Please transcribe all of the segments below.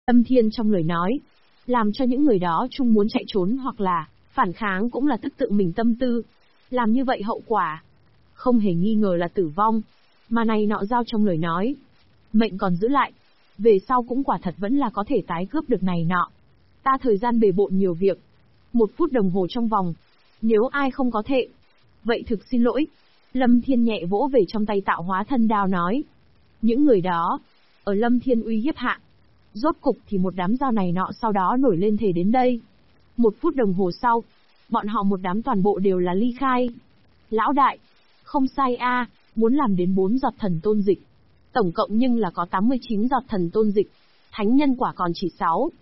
Lâm Thiên trong lời nói, làm cho những người đó chung muốn chạy trốn hoặc là phản kháng cũng là tức tự mình tâm tư. Làm như vậy hậu quả, không hề nghi ngờ là tử vong, mà này nọ giao trong lời nói. Mệnh còn giữ lại, về sau cũng quả thật vẫn là có thể tái cướp được này nọ. Ta thời gian bề bộn nhiều việc, 1 phút đồng hồ trong vòng, nếu ai không có thể, vậy thực xin lỗi. Lâm Thiên nhẹ vỗ về trong tay tạo hóa thân đao nói. Những người đó, ở Lâm Thiên uy hiếp hạ, rốt cục thì một đám dao này nọ sau đó nổi lên thể đến đây. 1 phút đồng hồ sau, bọn họ một đám toàn bộ đều là ly khai. Lão đại, không sai a, muốn làm đến 4 giọt thần tôn dịch. Tổng cộng nhưng là có 89 giọt thần tôn dịch, thánh nhân quả còn chỉ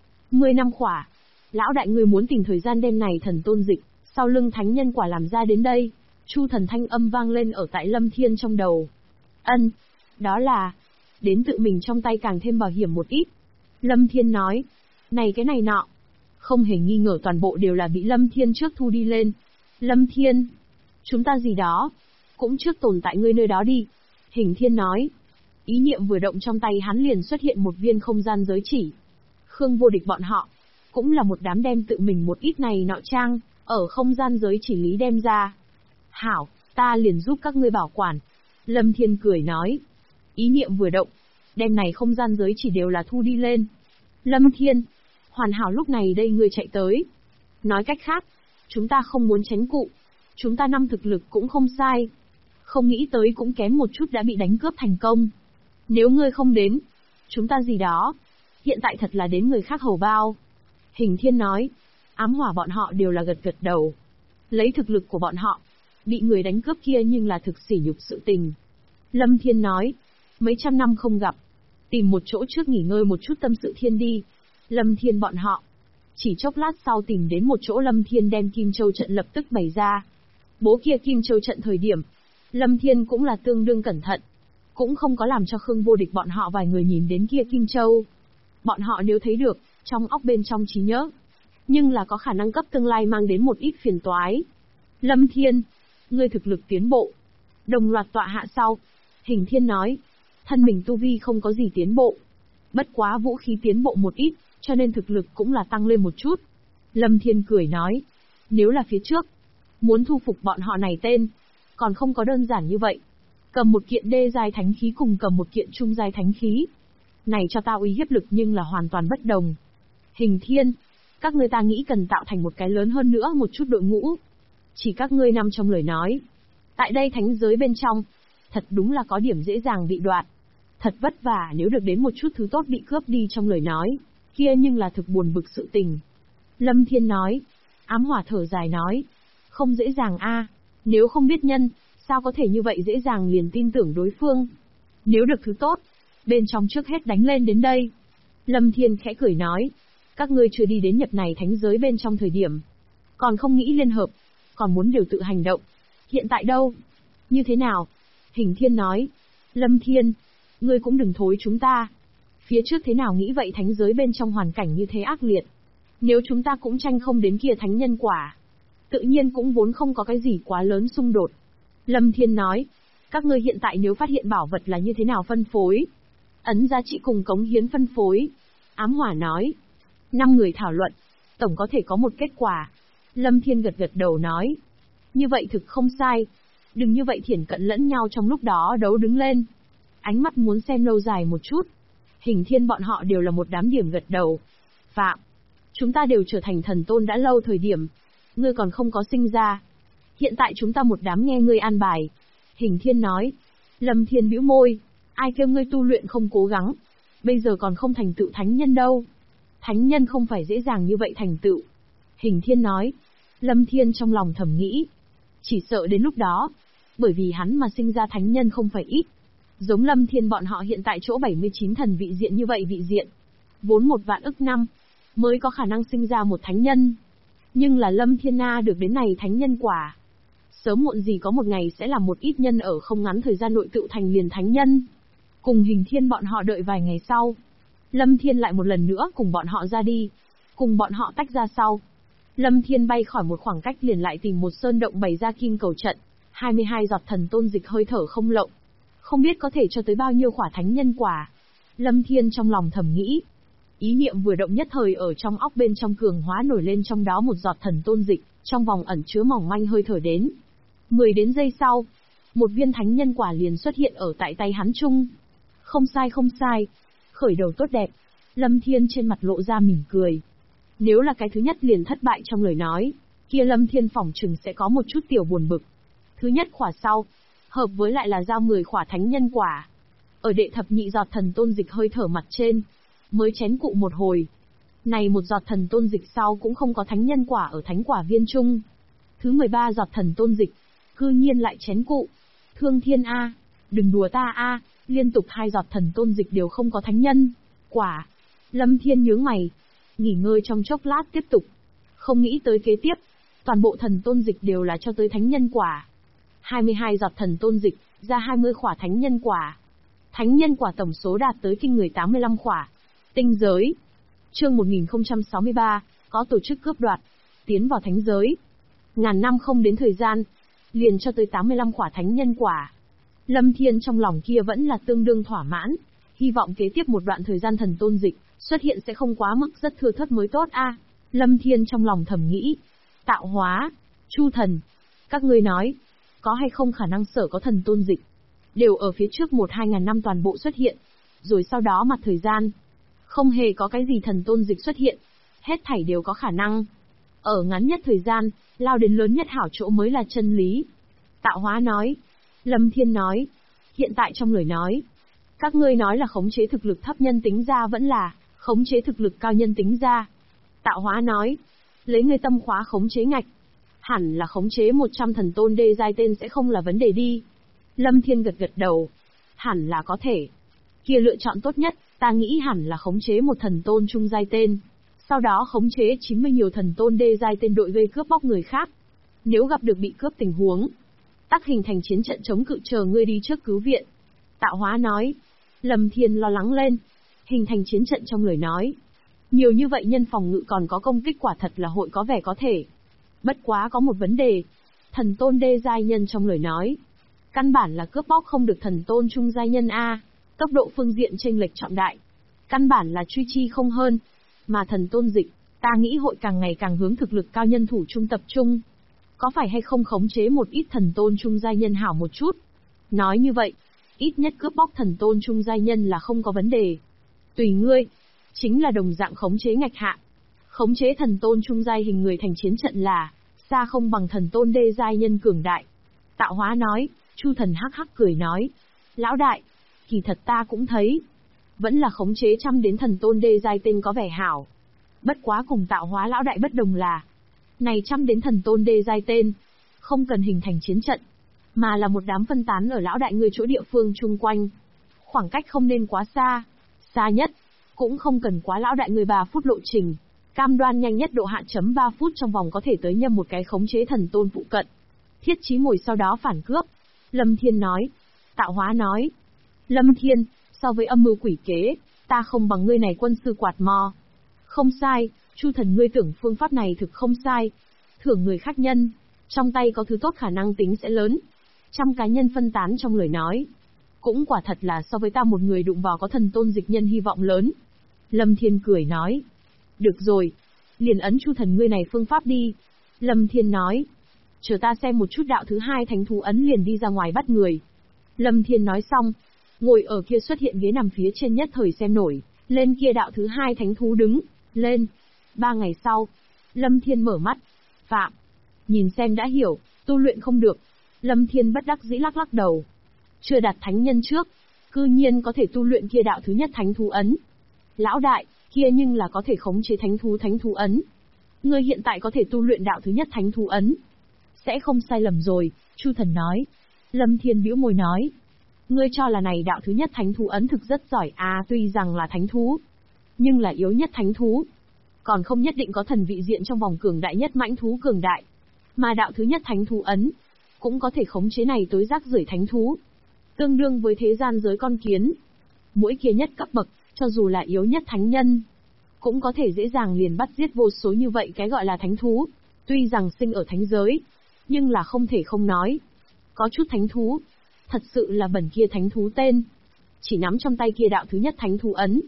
10 năm khỏa. Lão đại người muốn tìm thời gian đêm này thần tôn dịch, sau lưng thánh nhân quả làm ra đến đây. Chu thần thanh âm vang lên ở tại Lâm Thiên trong đầu. Ân, đó là, đến tự mình trong tay càng thêm bảo hiểm một ít. Lâm Thiên nói, này cái này nọ, không hề nghi ngờ toàn bộ đều là bị Lâm Thiên trước thu đi lên. Lâm Thiên, chúng ta gì đó, cũng trước tồn tại ngươi nơi đó đi. Hình Thiên nói, ý niệm vừa động trong tay hắn liền xuất hiện một viên không gian giới chỉ. Khương Vô Địch bọn họ, cũng là một đám đem tự mình một ít này nọ trang, ở không gian giới chỉ lý đem ra. Hảo, ta liền giúp các ngươi bảo quản. Lâm Thiên cười nói, ý niệm vừa động, đem này không gian giới chỉ đều là thu đi lên. Lâm Thiên, hoàn hảo lúc này đây ngươi chạy tới. Nói cách khác, chúng ta không muốn tránh cụ. Chúng ta 5 thực lực cũng không sai. Không nghĩ tới cũng kém một chút đã bị đánh cướp thành công. Nếu ngươi không đến, chúng ta gì đó, hiện tại thật là đến người khác hầu bao. Hình Thiên nói, ám hỏa bọn họ đều là gật gật đầu. Lấy thực lực của bọn họ, bị người đánh cướp kia nhưng là thực sỉ nhục sự tình. Lâm Thiên nói, mấy trăm năm không gặp, tìm một chỗ trước nghỉ ngơi một chút tâm sự thiên đi. Lâm Thiên bọn họ, chỉ chốc lát sau tìm đến một chỗ Lâm Thiên đem Kim Châu trận lập tức bày ra. Bố kia Kim Châu trận thời điểm, Lâm Thiên cũng là tương đương cẩn thận, cũng không có làm cho Khương Vô Địch bọn họ vài người nhìn đến kia Kim Châu. Bọn họ nếu thấy được, trong óc bên trong trí nhớ, nhưng là có khả năng cấp tương lai mang đến một ít phiền toái. Lâm Thiên, ngươi thực lực tiến bộ. Đồng loạt tọa hạ sau, Hình Thiên nói, thân mình tu vi không có gì tiến bộ. Bất quá vũ khí tiến bộ một ít, cho nên thực lực cũng là tăng lên một chút. Lâm Thiên cười nói, nếu là phía trước, muốn thu phục bọn họ này tên, còn không có đơn giản như vậy. Cầm một kiện đê giai thánh khí cùng cầm một kiện trung giai thánh khí. Này cho ta uy hiếp lực nhưng là hoàn toàn bất đồng. Hình Thiên, các ngươi ta nghĩ cần tạo thành một cái lớn hơn nữa một chút đội ngũ. Chỉ các ngươi nằm trong lời nói. Tại đây thánh giới bên trong, thật đúng là có điểm dễ dàng bị đoạt. Thật vất vả nếu được đến một chút thứ tốt bị cướp đi trong lời nói, kia nhưng là thực buồn bực sự tình. Lâm Thiên nói, ám hỏa thở dài nói, không dễ dàng a, nếu không biết nhân, sao có thể như vậy dễ dàng liền tin tưởng đối phương. Nếu được thứ tốt, bên trong trước hết đánh lên đến đây. Lâm Thiên khẽ cười nói, các ngươi chưa đi đến nhập này thánh giới bên trong thời điểm, còn không nghĩ liên hợp, còn muốn đều tự hành động. Hiện tại đâu? Như thế nào? Hình Thiên nói, Lâm Thiên, ngươi cũng đừng thối chúng ta. Phía trước thế nào nghĩ vậy thánh giới bên trong hoàn cảnh như thế ác liệt. Nếu chúng ta cũng tranh không đến kia thánh nhân quả, tự nhiên cũng vốn không có cái gì quá lớn xung đột. Lâm Thiên nói, các ngươi hiện tại nếu phát hiện bảo vật là như thế nào phân phối? Ấn giá trị cùng cống hiến phân phối. Ám hỏa nói, 5 người thảo luận, tổng có thể có một kết quả. Lâm Thiên gật gật đầu nói, như vậy thực không sai. Đừng như vậy thiển cận lẫn nhau trong lúc đó đấu đứng lên. Ánh mắt muốn xem lâu dài một chút. Hình Thiên bọn họ đều là một đám điểm gật đầu. Phạm, chúng ta đều trở thành thần tôn đã lâu thời điểm, ngươi còn không có sinh ra. Hiện tại chúng ta một đám nghe ngươi an bài. Hình Thiên nói. Lâm Thiên bĩu môi, ai kêu ngươi tu luyện không cố gắng, bây giờ còn không thành tựu thánh nhân đâu. Thánh nhân không phải dễ dàng như vậy thành tựu. Hình Thiên nói. Lâm Thiên trong lòng thầm nghĩ, chỉ sợ đến lúc đó, bởi vì hắn mà sinh ra thánh nhân không phải ít. Giống Lâm Thiên bọn họ hiện tại chỗ 79 thần vị diện như vậy vị diện, vốn 1 vạn ức năm mới có khả năng sinh ra một thánh nhân. Nhưng là Lâm Thiên Na được đến này thánh nhân quả, sớm muộn gì có một ngày sẽ là một ít nhân ở không ngắn thời gian nội tựu thành liền thánh nhân. Cùng Hình Thiên bọn họ đợi vài ngày sau, Lâm Thiên lại một lần nữa cùng bọn họ ra đi, cùng bọn họ tách ra sau. Lâm Thiên bay khỏi một khoảng cách liền lại tìm một sơn động bày ra kim cầu trận, 22 giọt thần tôn dịch hơi thở không lậu. Không biết có thể cho tới bao nhiêu khỏa thánh nhân quả. Lâm Thiên trong lòng thầm nghĩ. Ý niệm vừa động nhất thời ở trong óc bên trong cường hóa nổi lên trong đó một giọt thần tôn dịch, trong vòng ẩn chứa mỏng manh hơi thở đến. 10 đến giây sau, một viên thánh nhân quả liền xuất hiện ở tại tay hắn chung. Không sai không sai, khởi đầu tốt đẹp. Lâm Thiên trên mặt lộ ra mỉm cười. Nếu là cái thứ nhất liền thất bại trong lời nói, kia Lâm Thiên phỏng chừng sẽ có một chút tiểu buồn bực. Thứ nhất khỏa sau, hợp với lại là giao 10 khỏa thánh nhân quả. Ở đệ thập nhị giọt thần tôn dịch hơi thở mặt trên, mới chén cụ một hồi. Này một giọt thần tôn dịch sau cũng không có thánh nhân quả ở thánh quả viên chung. Thứ 13 giọt thần tôn dịch, cư nhiên lại chén cụ. Thương Thiên a, đừng đùa ta a, liên tục 2 giọt thần tôn dịch đều không có thánh nhân quả. Lâm Thiên nhướng mày, nghỉ ngơi trong chốc lát tiếp tục. Không nghĩ tới kế tiếp, toàn bộ thần tôn dịch đều là cho tới thánh nhân quả. 22 giọt thần tôn dịch, ra 20 khỏa thánh nhân quả. Thánh nhân quả tổng số đạt tới kinh người 85 khỏa. Tinh giới. Chương 1063, có tổ chức cướp đoạt, tiến vào thánh giới. Ngàn năm không đến thời gian, liền cho tới 85 khỏa thánh nhân quả. Lâm Thiên trong lòng kia vẫn là tương đương thỏa mãn, hy vọng kế tiếp một đoạn thời gian thần tôn dịch xuất hiện sẽ không quá mức rất thưa thớt mới tốt a. Lâm Thiên trong lòng thầm nghĩ. Tạo hóa, Chu thần, các ngươi nói, có hay không khả năng sở có thần tôn dịch, đều ở phía trước 1-2 ngàn năm toàn bộ xuất hiện, rồi sau đó mặt thời gian, không hề có cái gì thần tôn dịch xuất hiện, hết thảy đều có khả năng. Ở ngắn nhất thời gian, lao đến lớn nhất hảo chỗ mới là chân lý. Tạo hóa nói. Lâm Thiên nói. Hiện tại trong lời nói, các ngươi nói là khống chế thực lực thấp nhân tính ra vẫn là khống chế thực lực cao nhân tính ra. Tạo hóa nói. Lấy ngươi tâm khóa khống chế ngạch, hẳn là khống chế 100 thần tôn đê giai tên sẽ không là vấn đề đi. Lâm Thiên gật gật đầu. Hẳn là có thể. Kia lựa chọn tốt nhất, ta nghĩ hẳn là khống chế một thần tôn trung giai tên. Sau đó khống chế 90 nhiều thần tôn đê giai tên đội vây cướp bóc người khác. Nếu gặp được bị cướp tình huống, tắc hình thành chiến trận chống cự chờ ngươi đi trước cứu viện. Tạo hóa nói. Lâm Thiên lo lắng lên. Hình thành chiến trận trong lời nói. Nhiều như vậy nhân phòng ngự còn có công kích quả thật là hội có vẻ có thể. Bất quá có một vấn đề. Thần tôn đê giai nhân trong lời nói. Căn bản là cướp bóc không được thần tôn trung giai nhân A. Tốc độ phương diện chênh lệch trọng đại. Căn bản là truy chi không hơn. Mà thần tôn dịch, ta nghĩ hội càng ngày càng hướng thực lực cao nhân thủ trung tập trung. Có phải hay không khống chế một ít thần tôn trung giai nhân hảo một chút? Nói như vậy, ít nhất cướp bóc thần tôn trung giai nhân là không có vấn đề. Tùy ngươi, chính là đồng dạng khống chế ngạch hạ. Khống chế thần tôn trung giai hình người thành chiến trận là, xa không bằng thần tôn đê giai nhân cường đại. Tạo hóa nói. Chu thần hắc hắc cười nói. Lão đại, kỳ thật ta cũng thấy. Vẫn là khống chế trăm đến thần tôn đê giai tên có vẻ hảo. Bất quá cùng tạo hóa lão đại bất đồng là, này trăm đến thần tôn đê giai tên, không cần hình thành chiến trận, mà là một đám phân tán ở lão đại người chỗ địa phương chung quanh. Khoảng cách không nên quá xa, xa nhất, cũng không cần quá lão đại người 3 phút lộ trình. Cam đoan nhanh nhất độ hạ chấm 3 phút trong vòng có thể tới nhầm một cái khống chế thần tôn phụ cận. Thiết chí mồi sau đó phản cướp. Lâm Thiên nói. Tạo hóa nói. Lâm Thiên, so với âm mưu quỷ kế, ta không bằng ngươi này quân sư quạt mò. Không sai, Chu thần ngươi tưởng phương pháp này thực không sai. Thưởng người khác nhân, trong tay có thứ tốt khả năng tính sẽ lớn. Trăm cá nhân phân tán trong lời nói. Cũng quả thật là so với ta một người đụng vào có thần tôn dịch nhân hy vọng lớn. Lâm Thiên cười nói. Được rồi, liền ấn Chu thần ngươi này phương pháp đi. Lâm Thiên nói. Chờ ta xem một chút đạo thứ 2 thánh thú ấn liền đi ra ngoài bắt người. Lâm Thiên nói xong, ngồi ở kia xuất hiện ghế nằm phía trên nhất thời xem nổi, lên kia đạo thứ 2 thánh thú đứng, lên. 3 ngày sau, Lâm Thiên mở mắt. Phạm, nhìn xem đã hiểu, tu luyện không được. Lâm Thiên bất đắc dĩ lắc lắc đầu. Chưa đạt thánh nhân trước, cư nhiên có thể tu luyện kia đạo thứ nhất thánh thú ấn. Lão đại, kia nhưng là có thể khống chế thánh thú ấn. Ngươi hiện tại có thể tu luyện đạo thứ nhất thánh thú ấn. Sẽ không sai lầm rồi, Chu thần nói. Lâm Thiên bĩu môi nói. Ngươi cho là này đạo thứ nhất thánh thú ấn thực rất giỏi à, tuy rằng là thánh thú, nhưng là yếu nhất thánh thú. Còn không nhất định có thần vị diện trong vòng cường đại nhất mãnh thú cường đại. Mà đạo thứ nhất thánh thú ấn, cũng có thể khống chế này tối rác rưởi thánh thú. Tương đương với thế gian giới con kiến. Mỗi kia nhất cấp bậc, cho dù là yếu nhất thánh nhân, cũng có thể dễ dàng liền bắt giết vô số như vậy cái gọi là thánh thú. Tuy rằng sinh ở thánh giới, nhưng là không thể không nói. Có chút thánh thú, thật sự là bẩn kia thánh thú tên. Chỉ nắm trong tay kia đạo thứ nhất thánh thú ấn.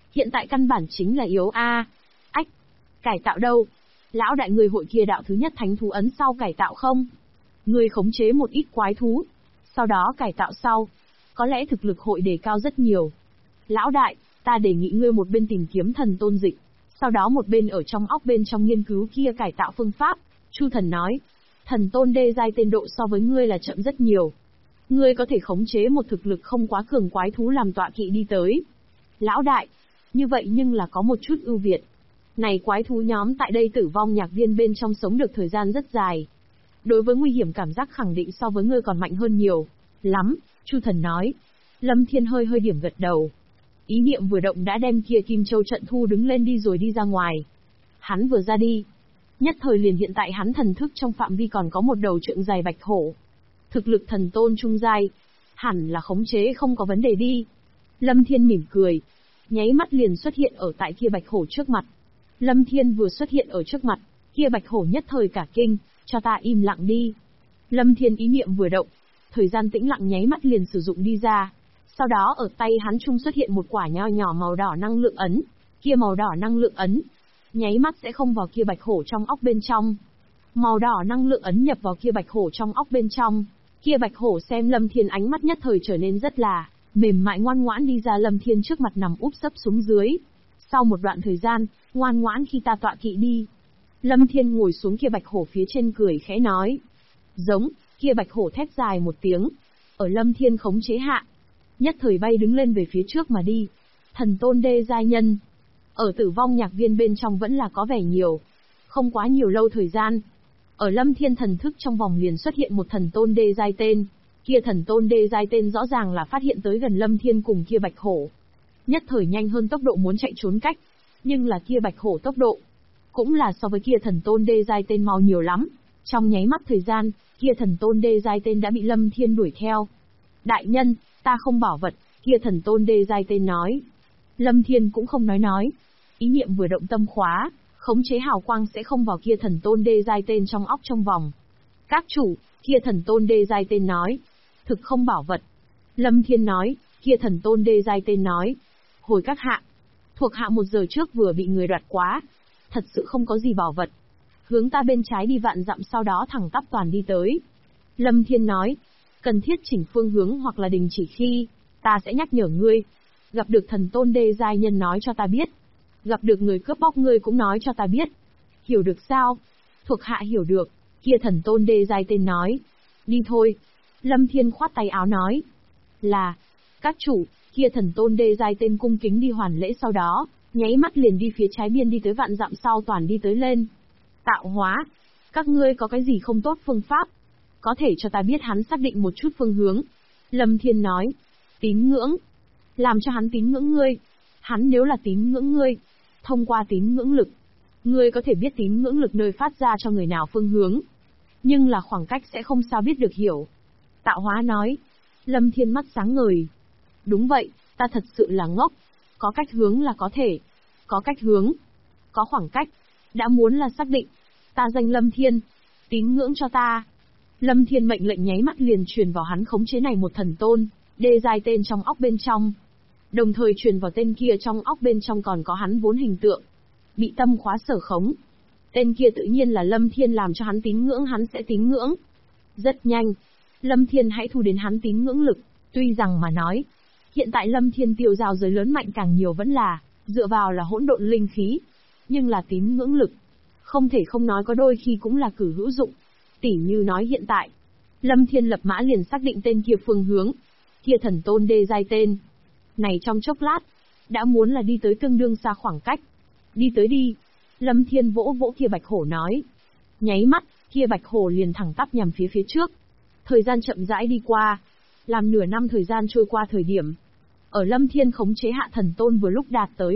Hiện tại căn bản chính là yếu a. Ách, cải tạo đâu? Lão đại người hội kia đạo thứ nhất thánh thú ấn sau cải tạo không? Người khống chế một ít quái thú, sau đó cải tạo sau, có lẽ thực lực hội đề cao rất nhiều. Lão đại, ta đề nghị ngươi một bên tìm kiếm thần tôn dịch, sau đó một bên ở trong óc bên trong nghiên cứu kia cải tạo phương pháp. Chu thần nói, thần tôn đê giai tên độ so với ngươi là chậm rất nhiều. Ngươi có thể khống chế một thực lực không quá cường quái thú làm tọa kỵ đi tới. Lão đại, như vậy nhưng là có một chút ưu việt. Này quái thú nhóm tại đây tử vong nhạc viên bên trong sống được thời gian rất dài. Đối với nguy hiểm cảm giác khẳng định so với ngươi còn mạnh hơn nhiều. Lắm, Chu thần nói. Lâm Thiên hơi hơi điểm gật đầu. Ý niệm vừa động đã đem kia Kim Châu trận thu đứng lên đi rồi đi ra ngoài. Hắn vừa ra đi, nhất thời liền hiện tại hắn thần thức trong phạm vi còn có một đầu trượng dài bạch hổ. Thực lực thần tôn trung giai, hẳn là khống chế không có vấn đề đi. Lâm Thiên mỉm cười, nháy mắt liền xuất hiện ở tại kia bạch hổ trước mặt. Lâm Thiên vừa xuất hiện ở trước mặt, kia bạch hổ nhất thời cả kinh, cho ta im lặng đi. Lâm Thiên ý niệm vừa động, thời gian tĩnh lặng nháy mắt liền sử dụng đi ra. Sau đó ở tay hắn trung xuất hiện một quả nho nhỏ màu đỏ năng lượng ấn. Kia màu đỏ năng lượng ấn, nháy mắt sẽ không vào kia bạch hổ trong óc bên trong. Màu đỏ năng lượng ấn nhập vào kia bạch hổ trong óc bên trong. Kia bạch hổ xem Lâm Thiên ánh mắt nhất thời trở nên rất là mềm mại ngoan ngoãn đi ra Lâm Thiên trước mặt nằm úp sấp xuống dưới. Sau một đoạn thời gian, ngoan ngoãn khi ta tọa kỵ đi. Lâm Thiên ngồi xuống kia bạch hổ phía trên cười khẽ nói. Giống, kia bạch hổ thét dài một tiếng. Ở Lâm Thiên khống chế hạ, nhất thời bay đứng lên về phía trước mà đi. Thần tôn đê giai nhân. Ở tử vong nhạc viên bên trong vẫn là có vẻ nhiều. Không quá nhiều lâu thời gian. Ở Lâm Thiên thần thức trong vòng liền xuất hiện một thần tôn đê giai tên. Kia thần tôn đê giai tên rõ ràng là phát hiện tới gần Lâm Thiên cùng kia bạch hổ. Nhất thời nhanh hơn tốc độ muốn chạy trốn cách. Nhưng là kia bạch hổ tốc độ cũng là so với kia thần tôn đê giai tên mau nhiều lắm. Trong nháy mắt thời gian, kia thần tôn đê giai tên đã bị Lâm Thiên đuổi theo. Đại nhân, ta không bảo vật, kia thần tôn đê giai tên nói. Lâm Thiên cũng không nói. Ý niệm vừa động tâm khóa, khống chế hào quang sẽ không vào kia thần tôn đê giai tên trong óc trong vòng. Các chủ, kia thần tôn đê giai tên nói. Thực không bảo vật. Lâm Thiên nói, kia thần tôn đê giai tên nói. Hồi các hạ, thuộc hạ 1 giờ trước vừa bị người đoạt quá. Thật sự không có gì bảo vật. Hướng ta bên trái đi vạn dặm sau đó thẳng tắp toàn đi tới. Lâm Thiên nói, cần thiết chỉnh phương hướng hoặc là đình chỉ khi, ta sẽ nhắc nhở ngươi. Gặp được thần tôn đê giai nhân nói cho ta biết. Gặp được người cướp bóc ngươi cũng nói cho ta biết. Hiểu được sao? Thuộc hạ hiểu được, kia thần tôn đê giai tên nói. Đi thôi. Lâm Thiên khoát tay áo nói. Là, các chủ, kia thần tôn đê giai tên cung kính đi hoàn lễ sau đó, nháy mắt liền đi phía trái biên đi tới vạn dặm sau toàn đi tới lên. Tạo hóa, các ngươi có cái gì không tốt phương pháp? Có thể cho ta biết hắn xác định một chút phương hướng. Lâm Thiên nói, tín ngưỡng. Làm cho hắn tín ngưỡng ngươi. Hắn nếu là tín ngưỡng ngươi, thông qua tín ngưỡng lực, ngươi có thể biết tín ngưỡng lực nơi phát ra cho người nào phương hướng. Nhưng là khoảng cách sẽ không sao biết được hiểu. Tạo hóa nói. Lâm Thiên mắt sáng ngời. Đúng vậy, ta thật sự là ngốc. Có cách hướng là có thể. Có cách hướng. Có khoảng cách. Đã muốn là xác định. Ta danh Lâm Thiên. Tín ngưỡng cho ta. Lâm Thiên mệnh lệnh nháy mắt liền truyền vào hắn khống chế này một thần tôn, đê giai tên trong óc bên trong. Đồng thời truyền vào tên kia trong óc bên trong còn có hắn vốn hình tượng. Bị tâm khóa sở khống. Tên kia tự nhiên là Lâm Thiên làm cho hắn tín ngưỡng hắn sẽ tín ngưỡng. Rất nhanh. Lâm Thiên hãy thu đến hắn tín ngưỡng lực. Tuy rằng mà nói, hiện tại Lâm Thiên tiêu giao giới lớn mạnh càng nhiều vẫn là, dựa vào là hỗn độn linh khí. Nhưng là tín ngưỡng lực. Không thể không nói có đôi khi cũng là cử hữu dụng. Tỉ như nói hiện tại, Lâm Thiên lập mã liền xác định tên kia phương hướng. Kia thần tôn đê giai tên. Này trong chốc lát, đã muốn là đi tới tương đương xa khoảng cách. Đi tới đi. Lâm Thiên vỗ vỗ kia bạch hổ nói. Nháy mắt, kia bạch hổ liền thẳng tắp nhằm phía trước. Thời gian chậm rãi đi qua. Làm nửa năm thời gian trôi qua thời điểm. Ở Lâm Thiên khống chế hạ thần tôn vừa lúc đạt tới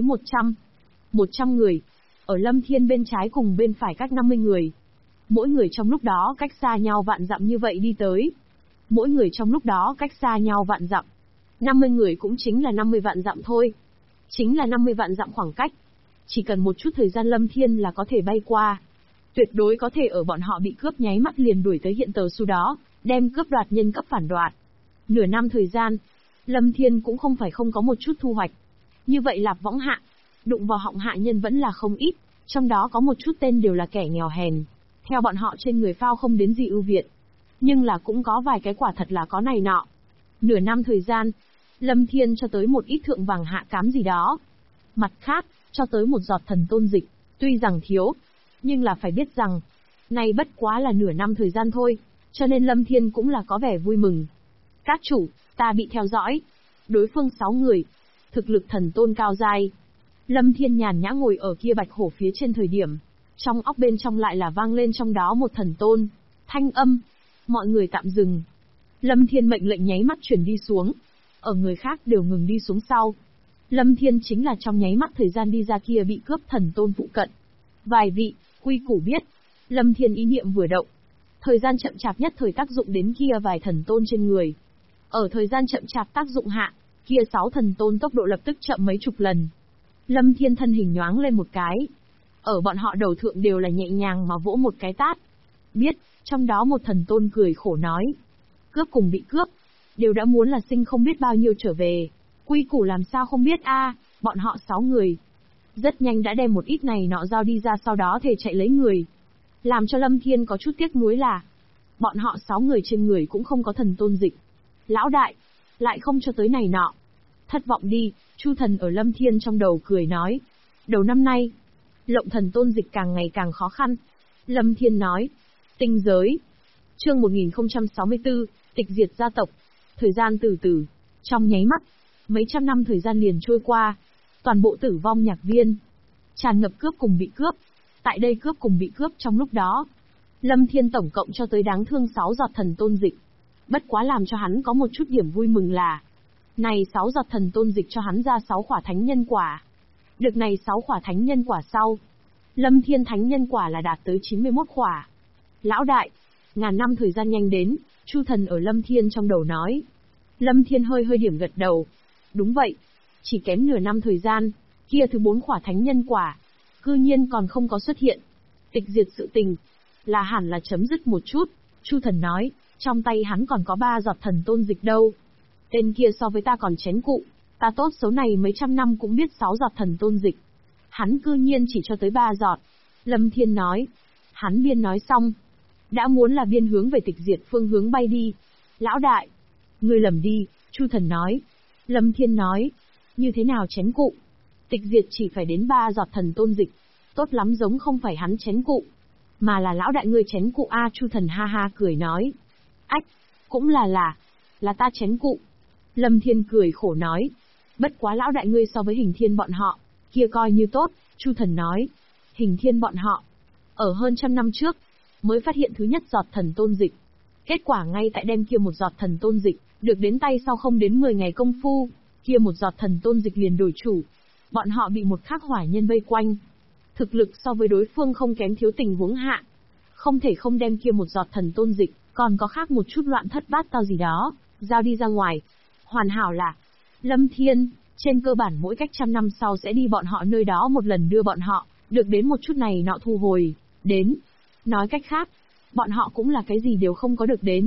100 người. Ở Lâm Thiên bên trái cùng bên phải cách 50 người. Mỗi người trong lúc đó cách xa nhau vạn dặm như vậy đi tới. Mỗi người trong lúc đó cách xa nhau vạn dặm. 50 người cũng chính là 50 vạn dặm thôi. Chính là 50 vạn dặm khoảng cách. Chỉ cần một chút thời gian Lâm Thiên là có thể bay qua. Tuyệt đối có thể ở bọn họ bị cướp nháy mắt liền đuổi tới hiện tờ su đó, đem cướp đoạt nhân cấp phản đoạt. Nửa năm thời gian, Lâm Thiên cũng không phải không có một chút thu hoạch. Như vậy Lạp Võng Hạ, đụng vào họng hạ nhân vẫn là không ít, trong đó có một chút tên đều là kẻ nghèo hèn. Theo bọn họ trên người phao không đến gì ưu việt. Nhưng là cũng có vài cái quả thật là có này nọ. Nửa năm thời gian, Lâm Thiên cho tới một ít thượng vàng hạ cám gì đó. Mặt khác, cho tới một giọt thần tôn dịch, tuy rằng thiếu, nhưng là phải biết rằng, này bất quá là nửa năm thời gian thôi, cho nên Lâm Thiên cũng là có vẻ vui mừng. Các chủ, ta bị theo dõi. Đối phương 6 người, thực lực thần tôn cao dai. Lâm Thiên nhàn nhã ngồi ở kia bạch hổ phía trên thời điểm, trong óc bên trong lại là vang lên trong đó một thần tôn. Thanh âm, mọi người tạm dừng. Lâm Thiên mệnh lệnh nháy mắt chuyển đi xuống, ở người khác đều ngừng đi xuống sau. Lâm Thiên chính là trong nháy mắt thời gian đi ra kia bị cướp thần tôn phụ cận. Vài vị, quy củ biết. Lâm Thiên ý niệm vừa động. Thời gian chậm chạp nhất thời tác dụng đến kia vài thần tôn trên người. Ở thời gian chậm chạp tác dụng hạ, kia 6 thần tôn tốc độ lập tức chậm mấy chục lần. Lâm Thiên thân hình nhoáng lên một cái. Ở bọn họ đầu thượng đều là nhẹ nhàng mà vỗ một cái tát. Biết, trong đó một thần tôn cười khổ nói. Cướp cùng bị cướp, đều đã muốn là sinh không biết bao nhiêu trở về. Quy củ làm sao không biết a, bọn họ 6 người. Rất nhanh đã đem một ít này nọ giao đi ra sau đó thể chạy lấy người. Làm cho Lâm Thiên có chút tiếc nuối là, bọn họ 6 người trên người cũng không có thần tôn dịch. Lão đại, lại không cho tới này nọ. Thất vọng đi, Chu thần ở Lâm Thiên trong đầu cười nói. Đầu năm nay, lộng thần tôn dịch càng ngày càng khó khăn. Lâm Thiên nói, tinh giới. Chương 1064, tịch diệt gia tộc. Thời gian từ từ, trong nháy mắt, mấy trăm năm thời gian liền trôi qua. Toàn bộ tử vong nhạc viên, tràn ngập cướp cùng bị cướp. Tại đây cướp cùng bị cướp trong lúc đó, Lâm Thiên tổng cộng cho tới đáng thương 6 giọt thần tôn dịch. Bất quá làm cho hắn có một chút điểm vui mừng là, này 6 giọt thần tôn dịch cho hắn ra 6 khỏa thánh nhân quả. Được này 6 khỏa thánh nhân quả sau, Lâm Thiên thánh nhân quả là đạt tới 91 khỏa. Lão đại, ngàn năm thời gian nhanh đến, Chu thần ở Lâm Thiên trong đầu nói. Lâm Thiên hơi hơi điểm gật đầu. Đúng vậy, chỉ kém nửa năm thời gian, kia thứ 4 khỏa thánh nhân quả, cư nhiên còn không có xuất hiện. Tịch diệt sự tình, là hẳn là chấm dứt một chút. Chu thần nói, trong tay hắn còn có 3 giọt thần tôn dịch đâu. Tên kia so với ta còn chén cụ, ta tốt xấu này mấy trăm năm cũng biết 6 giọt thần tôn dịch. Hắn cư nhiên chỉ cho tới 3 giọt. Lâm Thiên nói. Hắn biên nói xong, đã muốn là biên hướng về tịch diệt phương hướng bay đi. Lão đại, ngươi lầm đi, Chu thần nói. Lâm Thiên nói, như thế nào chén cụ? Tịch diệt chỉ phải đến 3 giọt thần tôn dịch. Tốt lắm giống không phải hắn chén cụ, mà là lão đại ngươi chén cụ a. Chu thần ha ha cười nói. Ách, cũng là ta chén cụ. Lâm Thiên cười khổ nói. Bất quá lão đại ngươi so với Hình Thiên bọn họ, kia coi như tốt. Chu thần nói. Hình Thiên bọn họ, ở hơn trăm năm trước, mới phát hiện thứ nhất giọt thần tôn dịch. Kết quả ngay tại đem kia một giọt thần tôn dịch, được đến tay sau không đến 10 ngày công phu, kia một giọt thần tôn dịch liền đổi chủ. Bọn họ bị một khắc hỏa nhân vây quanh. Thực lực so với đối phương không kém thiếu tình huống hạ. Không thể không đem kia một giọt thần tôn dịch, còn có khác một chút loạn thất bát tao gì đó, giao đi ra ngoài. Hoàn hảo là, Lâm Thiên, trên cơ bản mỗi cách trăm năm sau sẽ đi bọn họ nơi đó một lần đưa bọn họ, được đến một chút này nọ thu hồi, đến. Nói cách khác, bọn họ cũng là cái gì đều không có được đến.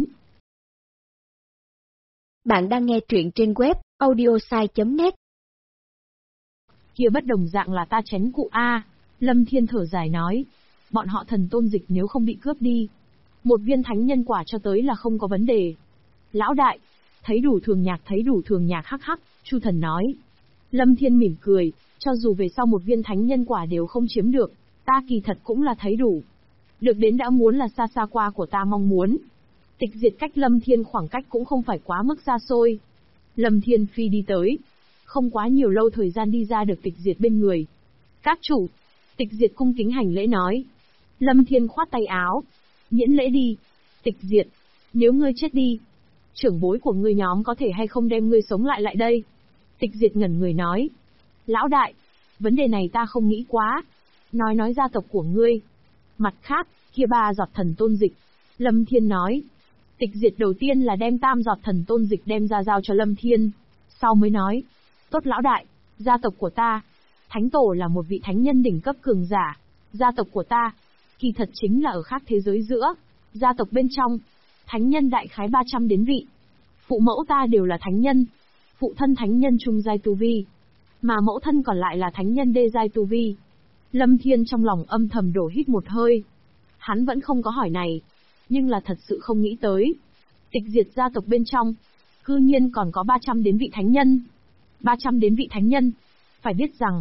Bạn đang nghe truyện trên web audiosai.net. Kia bất đồng dạng là ta chén cụ A. Lâm Thiên thở dài nói. Bọn họ thần tôn dịch nếu không bị cướp đi, một viên thánh nhân quả cho tới là không có vấn đề. Lão đại, thấy đủ thường nhạc hắc hắc, Chu thần nói. Lâm Thiên mỉm cười, cho dù về sau một viên thánh nhân quả đều không chiếm được, ta kỳ thật cũng là thấy đủ. Được đến đã muốn là xa xa qua của ta mong muốn. Tịch diệt cách Lâm Thiên khoảng cách cũng không phải quá mức xa xôi. Lâm Thiên phi đi tới, không quá nhiều lâu thời gian đi ra được tịch diệt bên người. Các chủ, tịch diệt cung kính hành lễ nói. Lâm Thiên khoát tay áo, miễn lễ đi. Tịch diệt, nếu ngươi chết đi, trưởng bối của ngươi nhóm có thể hay không đem ngươi sống lại đây? Tịch diệt ngẩn người nói. Lão đại, vấn đề này ta không nghĩ quá. Nói gia tộc của ngươi. Mặt khác, kia 3 giọt thần tôn dịch. Lâm Thiên nói. Tịch diệt đầu tiên là đem 3 giọt thần tôn dịch đem ra giao cho Lâm Thiên. Sau mới nói. Tốt lão đại, gia tộc của ta, thánh tổ là một vị thánh nhân đỉnh cấp cường giả. Gia tộc của ta, kỳ thật chính là ở khác thế giới giữa. Gia tộc bên trong, thánh nhân đại khái 300 đến vị. Phụ mẫu ta đều là thánh nhân. Phụ thân thánh nhân trung giai tu vi. mà mẫu thân còn lại là thánh nhân đê giai tu vi. Lâm Thiên trong lòng âm thầm đổ hít một hơi. Hắn vẫn không có hỏi này, nhưng là thật sự không nghĩ tới. Tịch diệt gia tộc bên trong, cư nhiên còn có 300 đến vị thánh nhân. 300 đến vị thánh nhân. Phải biết rằng,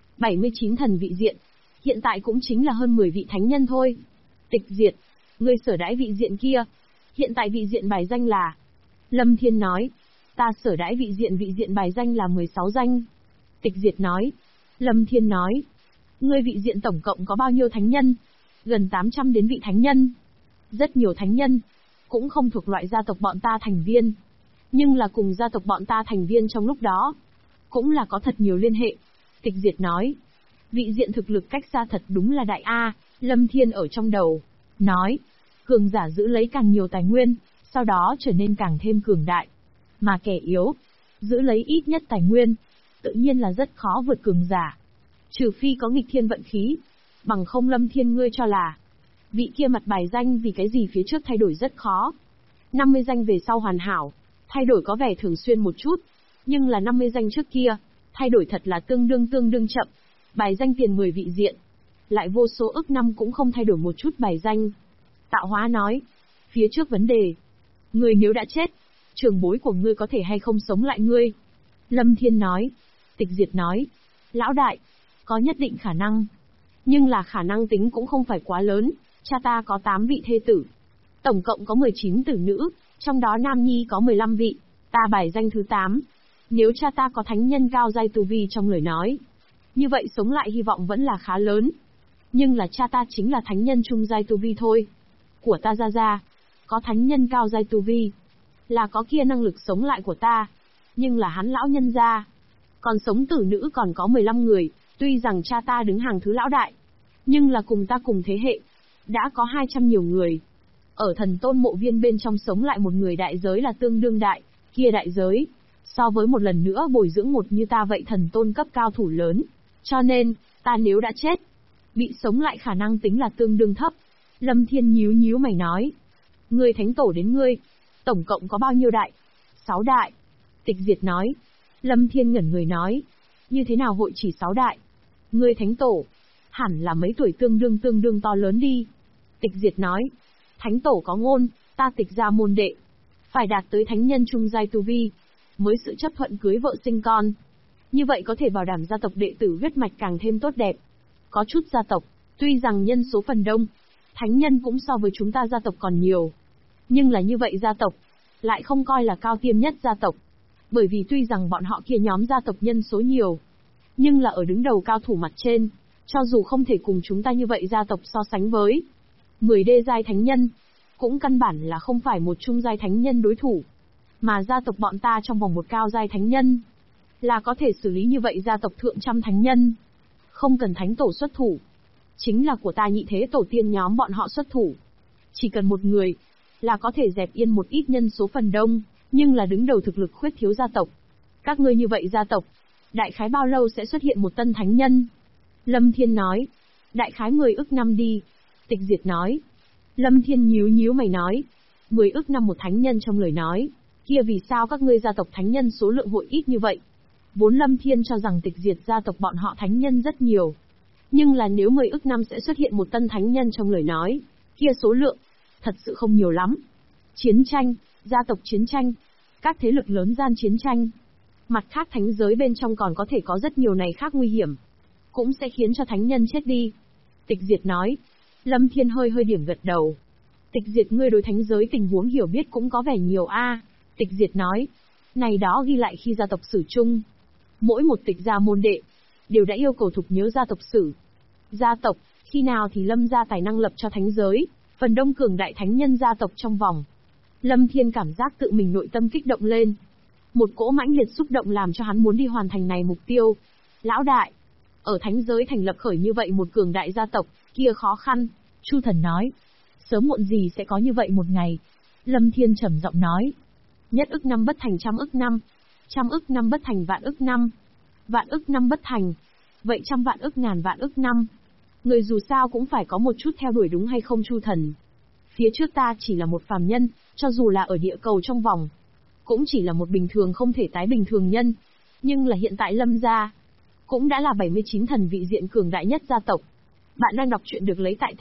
79 thần vị diện, hiện tại cũng chính là hơn 10 vị thánh nhân thôi. Tịch diệt, ngươi sở đãi vị diện kia, hiện tại vị diện bài danh là... Lâm Thiên nói, ta sở đãi vị diện bài danh là 16 danh. Tịch diệt nói. Lâm Thiên nói, ngươi vị diện tổng cộng có bao nhiêu thánh nhân? Gần 800 đến vị thánh nhân. Rất nhiều thánh nhân, cũng không thuộc loại gia tộc bọn ta thành viên. Nhưng là cùng gia tộc bọn ta thành viên trong lúc đó, cũng là có thật nhiều liên hệ. Tịch diệt nói, vị diện thực lực cách xa thật đúng là đại A. Lâm Thiên ở trong đầu, nói, cường giả giữ lấy càng nhiều tài nguyên, sau đó trở nên càng thêm cường đại. Mà kẻ yếu, giữ lấy ít nhất tài nguyên, tự nhiên là rất khó vượt cường giả. Trừ phi có nghịch thiên vận khí, bằng không Lâm Thiên ngươi cho là, vị kia mặt bài danh vì cái gì phía trước thay đổi rất khó. 50 danh về sau hoàn hảo, thay đổi có vẻ thường xuyên một chút, nhưng là 50 danh trước kia, thay đổi thật là tương đương chậm. Bài danh tiền 10 vị diện, lại vô số ức năm cũng không thay đổi một chút bài danh. Tạo Hóa nói, phía trước vấn đề, ngươi nếu đã chết, trưởng bối của ngươi có thể hay không sống lại ngươi? Lâm Thiên nói. Tịch diệt nói, lão đại, có nhất định khả năng. Nhưng là khả năng tính cũng không phải quá lớn, cha ta có 8 vị thê tử. Tổng cộng có 19 tử nữ, trong đó nam nhi có 15 vị, ta bài danh thứ 8. Nếu cha ta có thánh nhân cao giai tu vi trong lời nói, như vậy sống lại hy vọng vẫn là khá lớn. Nhưng là cha ta chính là thánh nhân trung giai tu vi thôi. Của ta ra, có thánh nhân cao giai tu vi, là có kia năng lực sống lại của ta. Nhưng là hắn lão nhân gia, còn sống tử nữ còn có 15 người, tuy rằng cha ta đứng hàng thứ lão đại, nhưng là cùng ta cùng thế hệ, đã có 200 nhiều người. Ở thần tôn mộ viên bên trong sống lại một người đại giới là tương đương đại, kia đại giới, so với một lần nữa bồi dưỡng một như ta vậy thần tôn cấp cao thủ lớn. Cho nên, ta nếu đã chết, bị sống lại khả năng tính là tương đương thấp. Lâm Thiên nhíu mày nói, ngươi thánh tổ đến ngươi, tổng cộng có bao nhiêu đại? 6 đại. Tịch diệt nói. Lâm Thiên ngẩn người nói, như thế nào hội chỉ 6 đại? Ngươi thánh tổ, hẳn là mấy tuổi tương đương to lớn đi. Tịch diệt nói, thánh tổ có ngôn, ta tịch ra môn đệ, phải đạt tới thánh nhân trung giai tu vi, mới sự chấp thuận cưới vợ sinh con. Như vậy có thể bảo đảm gia tộc đệ tử huyết mạch càng thêm tốt đẹp. Có chút gia tộc, tuy rằng nhân số phần đông, thánh nhân cũng so với chúng ta gia tộc còn nhiều. Nhưng là như vậy gia tộc, lại không coi là cao tiêm nhất gia tộc. Bởi vì tuy rằng bọn họ kia nhóm gia tộc nhân số nhiều, nhưng là ở đứng đầu cao thủ mặt trên, cho dù không thể cùng chúng ta như vậy gia tộc so sánh với 10 đê giai thánh nhân, cũng căn bản là không phải một trung giai thánh nhân đối thủ. Mà gia tộc bọn ta trong vòng một cao giai thánh nhân, là có thể xử lý như vậy gia tộc thượng trăm thánh nhân. Không cần thánh tổ xuất thủ, chính là của ta nhị thế tổ tiên nhóm bọn họ xuất thủ. Chỉ cần một người, là có thể dẹp yên một ít nhân số phần đông, nhưng là đứng đầu thực lực khuyết thiếu gia tộc. Các ngươi như vậy gia tộc, đại khái bao lâu sẽ xuất hiện một tân thánh nhân? Lâm Thiên nói, đại khái 10 ức năm đi. Tịch diệt nói. Lâm Thiên nhíu mày nói, 10 ức năm một thánh nhân trong lời nói, kia vì sao các ngươi gia tộc thánh nhân số lượng hội ít như vậy? Vốn Lâm Thiên cho rằng tịch diệt gia tộc bọn họ thánh nhân rất nhiều. Nhưng là nếu 10 ức năm sẽ xuất hiện một tân thánh nhân trong lời nói, kia số lượng, thật sự không nhiều lắm. Chiến tranh, gia tộc chiến tranh, các thế lực lớn gian chiến tranh. Mặt khác thánh giới bên trong còn có thể có rất nhiều này khác nguy hiểm, cũng sẽ khiến cho thánh nhân chết đi. Tịch diệt nói. Lâm Thiên hơi điểm gật đầu. Tịch diệt ngươi đối thánh giới tình huống hiểu biết cũng có vẻ nhiều a. Tịch diệt nói. Này đó ghi lại khi gia tộc sử chung. Mỗi một tịch gia môn đệ, đều đã yêu cầu thục nhớ gia tộc sử. Gia tộc, khi nào thì Lâm gia tài năng lập cho thánh giới, phần đông cường đại thánh nhân gia tộc trong vòng. Lâm Thiên cảm giác tự mình nội tâm kích động lên. Một cỗ mãnh liệt xúc động làm cho hắn muốn đi hoàn thành này mục tiêu. Lão đại, ở thánh giới thành lập khởi như vậy một cường đại gia tộc, kia khó khăn. Chu Thần nói, sớm muộn gì sẽ có như vậy một ngày. Lâm Thiên trầm giọng nói, nhất ức năm bất thành trăm ức năm, trăm ức năm bất thành vạn ức năm, vạn ức năm bất thành, vậy trăm vạn ức ngàn vạn ức năm. Người dù sao cũng phải có một chút theo đuổi đúng hay không Chu Thần? Phía trước ta chỉ là một phàm nhân, cho dù là ở địa cầu trong vòng, cũng chỉ là một bình thường không thể tái bình thường nhân. Nhưng là hiện tại Lâm gia, cũng đã là 79 thần vị diện cường đại nhất gia tộc. Bạn đang đọc truyện được lấy tại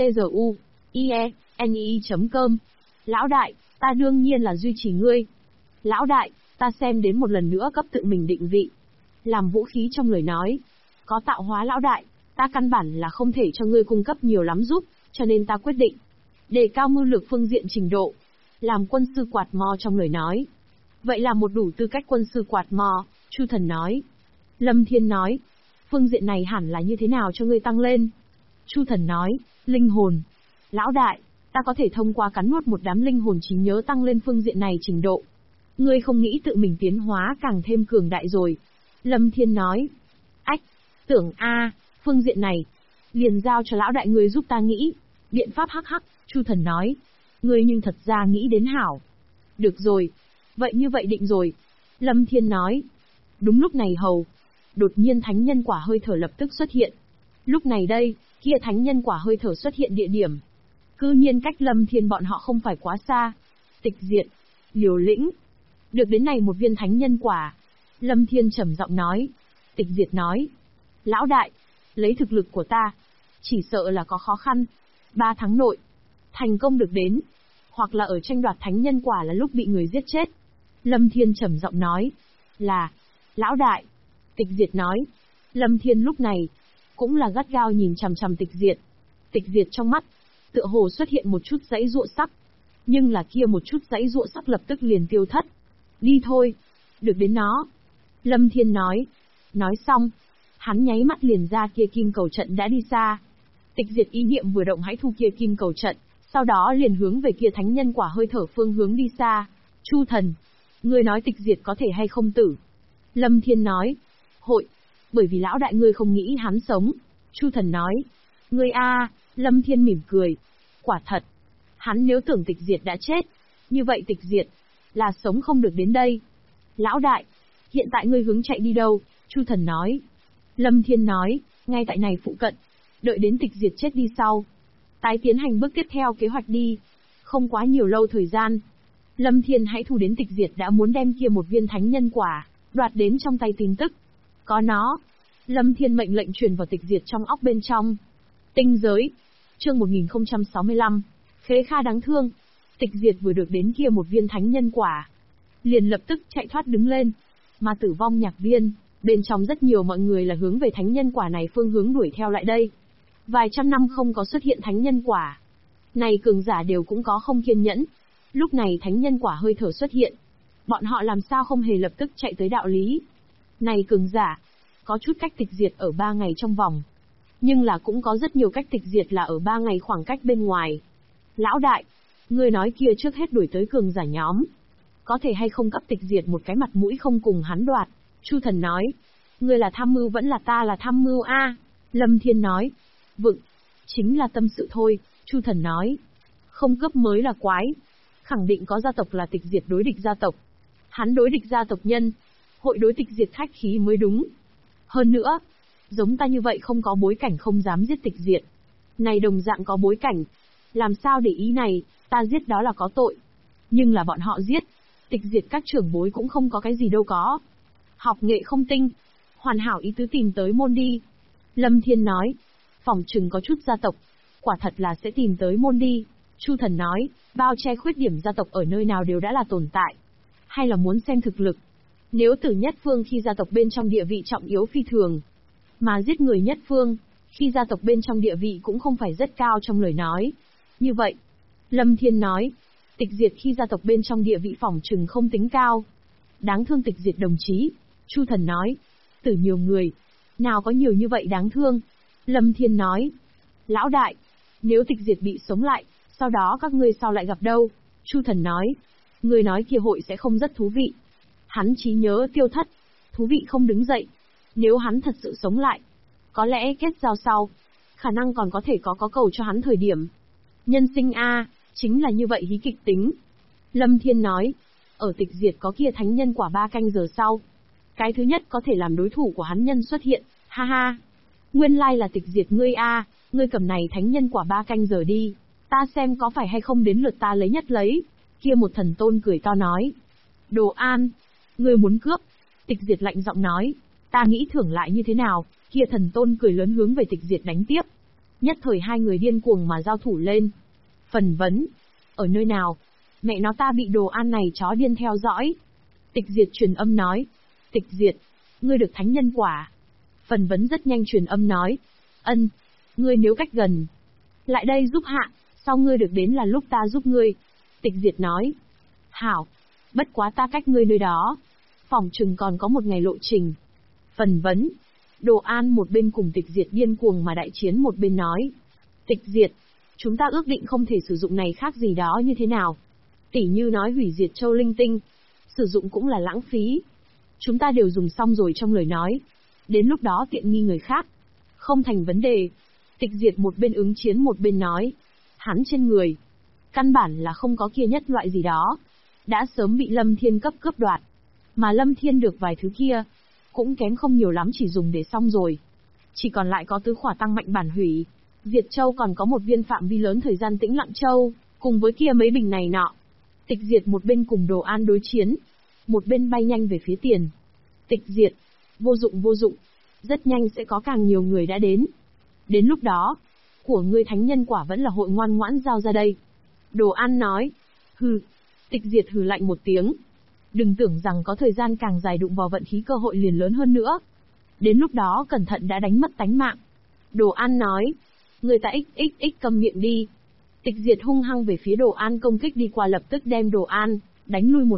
tzu.ie.com. Lão đại, ta đương nhiên là duy trì ngươi. Lão đại, ta xem đến một lần nữa cấp tự mình định vị. Làm vũ khí trong lời nói. Có tạo hóa lão đại, ta căn bản là không thể cho ngươi cung cấp nhiều lắm giúp, cho nên ta quyết định đề cao mưu lược phương diện trình độ. Làm quân sư quạt mò trong lời nói. Vậy là một đủ tư cách quân sư quạt mò, Chu Thần nói. Lâm Thiên nói, phương diện này hẳn là như thế nào cho ngươi tăng lên? Chu Thần nói, linh hồn. Lão đại, ta có thể thông qua cắn nuốt một đám linh hồn trí nhớ tăng lên phương diện này trình độ. Ngươi không nghĩ tự mình tiến hóa càng thêm cường đại rồi. Lâm Thiên nói, ách, tưởng phương diện này, liền giao cho lão đại ngươi giúp ta nghĩ. Biện pháp hắc hắc, Chu Thần nói, ngươi nhưng thật ra nghĩ đến hảo. Được rồi, vậy như vậy định rồi. Lâm Thiên nói. Đúng lúc này đột nhiên thánh nhân quả hơi thở lập tức xuất hiện. Lúc này đây, kia thánh nhân quả hơi thở xuất hiện địa điểm. Cư nhiên cách Lâm Thiên bọn họ không phải quá xa. Tịch Diệt, Liều Lĩnh. Được đến này một viên thánh nhân quả. Lâm Thiên trầm giọng nói. Tịch Diệt nói. Lão đại, lấy thực lực của ta, chỉ sợ là có khó khăn. 3 tháng nội, thành công được đến. Hoặc là ở tranh đoạt thánh nhân quả là lúc bị người giết chết. Lâm Thiên trầm giọng nói. Là, lão đại. Tịch Diệt nói. Lâm Thiên lúc này, cũng là gắt gao nhìn chằm chằm Tịch Diệt. Tịch Diệt trong mắt, tựa hồ xuất hiện một chút dãy dụa sắc. Nhưng là kia một chút dãy dụa sắc lập tức liền tiêu thất. Đi thôi, được đến nó. Lâm Thiên nói. Nói xong, hắn nháy mắt liền ra kia kim cầu trận đã đi xa. Tịch Diệt ý niệm vừa động hãy thu kia kim cầu trận, sau đó liền hướng về kia thánh nhân quả hơi thở phương hướng đi xa. Chu Thần, ngươi nói Tịch Diệt có thể hay không tử? Lâm Thiên nói. Hội, bởi vì lão đại ngươi không nghĩ hắn sống. Chu Thần nói. Ngươi Lâm Thiên mỉm cười. Quả thật, hắn nếu tưởng Tịch Diệt đã chết, như vậy Tịch Diệt là sống không được đến đây. Lão đại, hiện tại ngươi hướng chạy đi đâu? Chu Thần nói. Lâm Thiên nói, ngay tại này phụ cận, đợi đến Tịch Diệt chết đi sau, tái tiến hành bước tiếp theo kế hoạch đi. Không quá nhiều lâu thời gian, Lâm Thiên hãy thu đến Tịch Diệt đã muốn đem kia một viên thánh nhân quả đoạt đến trong tay tin tức. Có nó, Lâm Thiên mệnh lệnh truyền vào Tịch Diệt trong óc bên trong. Tinh giới, chương 1065, Khế Kha đáng thương. Tịch Diệt vừa được đến kia một viên thánh nhân quả, liền lập tức chạy thoát đứng lên. Mà Tử Vong Nhạc Viên, bên trong rất nhiều mọi người là hướng về thánh nhân quả này phương hướng đuổi theo lại đây. Vài trăm năm không có xuất hiện thánh nhân quả. Này cường giả đều cũng có không kiên nhẫn. Lúc này thánh nhân quả hơi thở xuất hiện. Bọn họ làm sao không hề lập tức chạy tới đạo lý. Này cường giả, có chút cách Tịch Diệt ở 3 ngày trong vòng. Nhưng là cũng có rất nhiều cách Tịch Diệt là ở 3 ngày khoảng cách bên ngoài. Lão đại, ngươi nói kia trước hết đuổi tới cường giả nhóm. Có thể hay không cấp Tịch Diệt một cái mặt mũi không cùng hắn đoạt? Chu Thần nói. Ngươi là tham mưu vẫn là ta là tham mưu Lâm Thiên nói. Vựng, chính là tâm sự thôi, Chu Thần nói. Không cướp mới là quái. Khẳng định có gia tộc là Tịch Diệt đối địch gia tộc. Hắn đối địch gia tộc nhân, hội đối Tịch Diệt khách khí mới đúng. Hơn nữa, giống ta như vậy không có bối cảnh không dám giết Tịch Diệt. Này đồng dạng có bối cảnh. Làm sao để ý này, ta giết đó là có tội. Nhưng là bọn họ giết, Tịch Diệt các trưởng bối cũng không có cái gì đâu có. Học nghệ không tinh, hoàn hảo ý tứ tìm tới môn đi. Lâm Thiên nói. Phỏng chừng có chút gia tộc, quả thật là sẽ tìm tới môn đi. Chu Thần nói, bao che khuyết điểm gia tộc ở nơi nào đều đã là tồn tại. Hay là muốn xem thực lực. Nếu Tử Nhất Phương khi gia tộc bên trong địa vị trọng yếu phi thường, mà giết người Nhất Phương, khi gia tộc bên trong địa vị cũng không phải rất cao trong lời nói. Như vậy, Lâm Thiên nói, Tịch Diệt khi gia tộc bên trong địa vị phỏng chừng không tính cao. Đáng thương Tịch Diệt đồng chí. Chu Thần nói, tử nhiều người, nào có nhiều như vậy đáng thương. Lâm Thiên nói, lão đại, nếu Tịch Diệt bị sống lại, sau đó các ngươi sao lại gặp đâu? Chu Thần nói, ngươi nói kia hội sẽ không rất thú vị. Hắn trí nhớ tiêu thất, thú vị không đứng dậy. Nếu hắn thật sự sống lại, có lẽ kết giao sau, khả năng còn có thể có cầu cho hắn thời điểm. Nhân sinh chính là như vậy hí kịch tính. Lâm Thiên nói, ở Tịch Diệt có kia thánh nhân quả 3 canh giờ sau. Cái thứ nhất có thể làm đối thủ của hắn nhân xuất hiện, ha ha. Nguyên lai là Tịch Diệt ngươi ngươi cầm này thánh nhân quả 3 canh giờ đi. Ta xem có phải hay không đến lượt ta lấy nhất lấy. Kia một thần tôn cười to nói. Đồ An, ngươi muốn cướp. Tịch Diệt lạnh giọng nói, ta nghĩ thưởng lại như thế nào? Kia thần tôn cười lớn hướng về Tịch Diệt đánh tiếp. Nhất thời hai người điên cuồng mà giao thủ lên. Phần vấn. Ở nơi nào? Mẹ nó ta bị đồ ăn này chó điên theo dõi. Tịch Diệt truyền âm nói. Tịch Diệt, ngươi được thánh nhân quả. Phần vấn rất nhanh truyền âm nói. Ân, ngươi nếu cách gần, lại đây giúp hạ, sau ngươi được đến là lúc ta giúp ngươi. Tịch Diệt nói. Hảo, bất quá ta cách ngươi nơi đó, phỏng chừng còn có một ngày lộ trình. Phần vấn. Đồ An một bên cùng Tịch Diệt điên cuồng mà đại chiến một bên nói. Tịch Diệt, chúng ta ước định không thể sử dụng này khác gì đó như thế nào? Tỉ như nói hủy diệt châu linh tinh, sử dụng cũng là lãng phí. Chúng ta đều dùng xong rồi trong lời nói. Đến lúc đó tiện nghi người khác. Không thành vấn đề. Tịch Diệt một bên ứng chiến một bên nói. Hắn trên người, căn bản là không có kia nhất loại gì đó. Đã sớm bị Lâm Thiên cướp đoạt. Mà Lâm Thiên được vài thứ kia, cũng kém không nhiều lắm, chỉ dùng để xong rồi. Chỉ còn lại có tứ khỏa tăng mạnh bản hủy diệt châu, còn có một viên phạm vi lớn thời gian tĩnh lặng châu, cùng với kia mấy bình này nọ. Tịch Diệt một bên cùng Đồ An đối chiến, một bên bay nhanh về phía tiền. Tịch Diệt, vô dụng, rất nhanh sẽ có càng nhiều người đã đến. Đến lúc đó, của ngươi thánh nhân quả vẫn là hội ngoan ngoãn giao ra đây. Đồ An nói. Hừ. Tịch Diệt hừ lạnh một tiếng. Đừng tưởng rằng có thời gian càng dài đụng vào vận khí cơ hội liền lớn hơn nữa. Đến lúc đó cẩn thận đã đánh mất tánh mạng. Đồ An nói. Người ta xxx câm miệng đi. Tịch Diệt hung hăng về phía Đồ An công kích đi qua, lập tức đem Đồ An đánh lui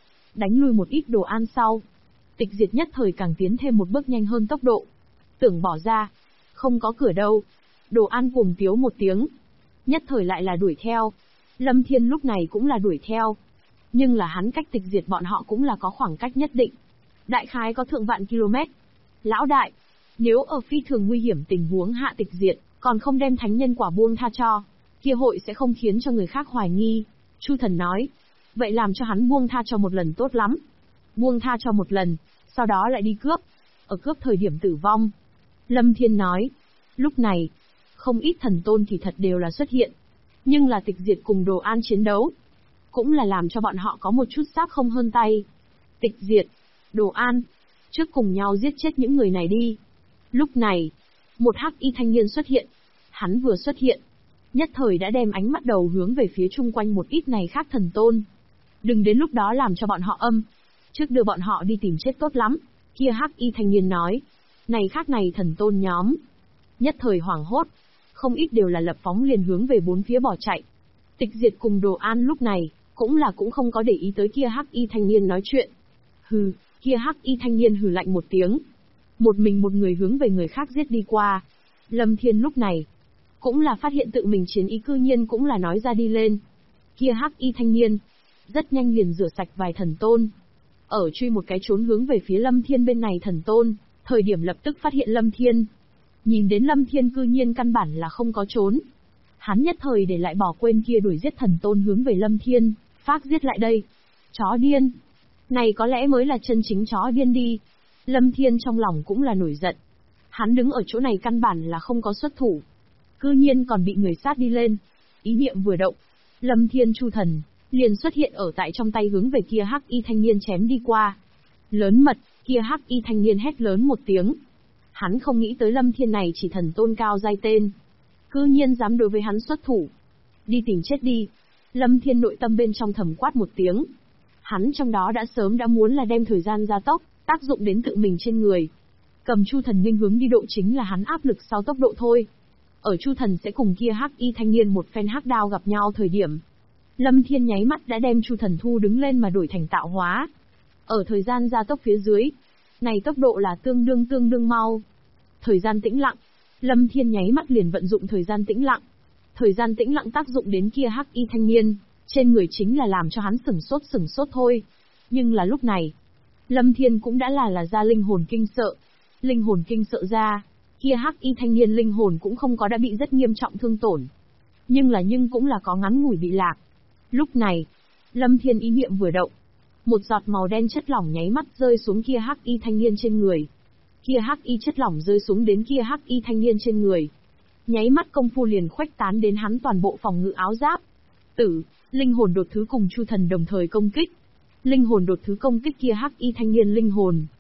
một ít Đồ An sau. Tịch Diệt nhất thời càng tiến thêm một bước nhanh hơn tốc độ. Tưởng bỏ ra, không có cửa đâu. Đồ An cuồng tiếu một tiếng, nhất thời lại là đuổi theo. Lâm Thiên lúc này cũng là đuổi theo, nhưng là hắn cách Tịch Diệt bọn họ cũng là có khoảng cách nhất định, đại khái có thượng vạn km. Lão đại, nếu ở phi thường nguy hiểm tình huống hạ Tịch Diệt còn không đem thánh nhân quả buông tha cho, kia hội sẽ không khiến cho người khác hoài nghi. Chu Thần nói, vậy làm cho hắn buông tha cho một lần tốt lắm. Buông tha cho một lần, sau đó lại đi cướp, ở cướp thời điểm tử vong. Lâm Thiên nói, lúc này, không ít thần tôn thì thật đều là xuất hiện, nhưng là Tịch Diệt cùng Đồ An chiến đấu, cũng là làm cho bọn họ có một chút sáp không hơn tay. Tịch Diệt, Đồ An, trước cùng nhau giết chết những người này đi. Lúc này, một hắc y thanh niên xuất hiện. Hắn vừa xuất hiện, nhất thời đã đem ánh mắt đầu hướng về phía chung quanh một ít này khác thần tôn. Đừng đến lúc đó làm cho bọn họ âm, trước đưa bọn họ đi tìm chết tốt lắm. Kia hắc y thanh niên nói, này khác này thần tôn nhóm, nhất thời hoảng hốt, không ít đều là lập phóng liền hướng về bốn phía bỏ chạy. Tịch Diệt cùng Đồ An lúc này, cũng không có để ý tới kia hắc y thanh niên nói chuyện. Hừ, kia hắc y thanh niên hừ lạnh một tiếng. Một mình một người hướng về người khác giết đi qua. Lâm Thiên lúc này, cũng là phát hiện tự mình chiến ý cư nhiên cũng là nói ra đi lên. Kia hắc y thanh niên, rất nhanh liền rửa sạch vài thần tôn. Ở truy một cái trốn hướng về phía Lâm Thiên bên này thần tôn, thời điểm lập tức phát hiện Lâm Thiên. Nhìn đến Lâm Thiên cư nhiên căn bản là không có trốn. Hắn nhất thời để lại bỏ quên kia đuổi giết thần tôn hướng về Lâm Thiên, phác giết lại đây. Chó điên. Này có lẽ mới là chân chính chó điên đi. Lâm Thiên trong lòng cũng là nổi giận. Hắn đứng ở chỗ này căn bản là không có xuất thủ, cư nhiên còn bị người sát đi lên. Ý niệm vừa động, Lâm Thiên Chu Thần liền xuất hiện ở tại trong tay hướng về kia hắc y thanh niên chém đi qua. Lớn mật, kia hắc y thanh niên hét lớn một tiếng. Hắn không nghĩ tới Lâm Thiên này chỉ thần tôn cao giai tên, cư nhiên dám đối với hắn xuất thủ. Đi tìm chết đi. Lâm Thiên nội tâm bên trong thầm quát một tiếng. Hắn trong đó đã sớm đã muốn là đem thời gian gia tốc, tác dụng đến tự mình trên người. Cầm Chu Thần nghênh hướng đi độ chính là hắn áp lực sau tốc độ thôi. Ở Chu Thần sẽ cùng kia hắc y thanh niên một phen hắc đao gặp nhau thời điểm, Lâm Thiên nháy mắt đã đem Chu Thần thu đứng lên mà đổi thành tạo hóa. Ở thời gian gia tốc phía dưới, này tốc độ là tương đương mau. Thời gian tĩnh lặng, Lâm Thiên nháy mắt liền vận dụng thời gian tĩnh lặng. Thời gian tĩnh lặng tác dụng đến kia hắc y thanh niên, trên người chính là làm cho hắn sửng sốt thôi. Nhưng là lúc này, Lâm Thiên cũng đã là ra linh hồn kinh sợ. Linh hồn kinh sợ ra, kia hắc y thanh niên linh hồn cũng không có đã bị rất nghiêm trọng thương tổn. Nhưng cũng là có ngắn ngủi bị lạc. Lúc này, Lâm Thiên ý niệm vừa động, một giọt màu đen chất lỏng nháy mắt rơi xuống kia hắc y thanh niên trên người. Kia hắc y chất lỏng rơi xuống đến kia hắc y thanh niên trên người, nháy mắt công phu liền khuếch tán đến hắn toàn bộ phòng ngự áo giáp. Linh hồn đột thứ cùng Chu Thần đồng thời công kích. Linh hồn đột thứ công kích kia hắc y thanh niên linh hồn.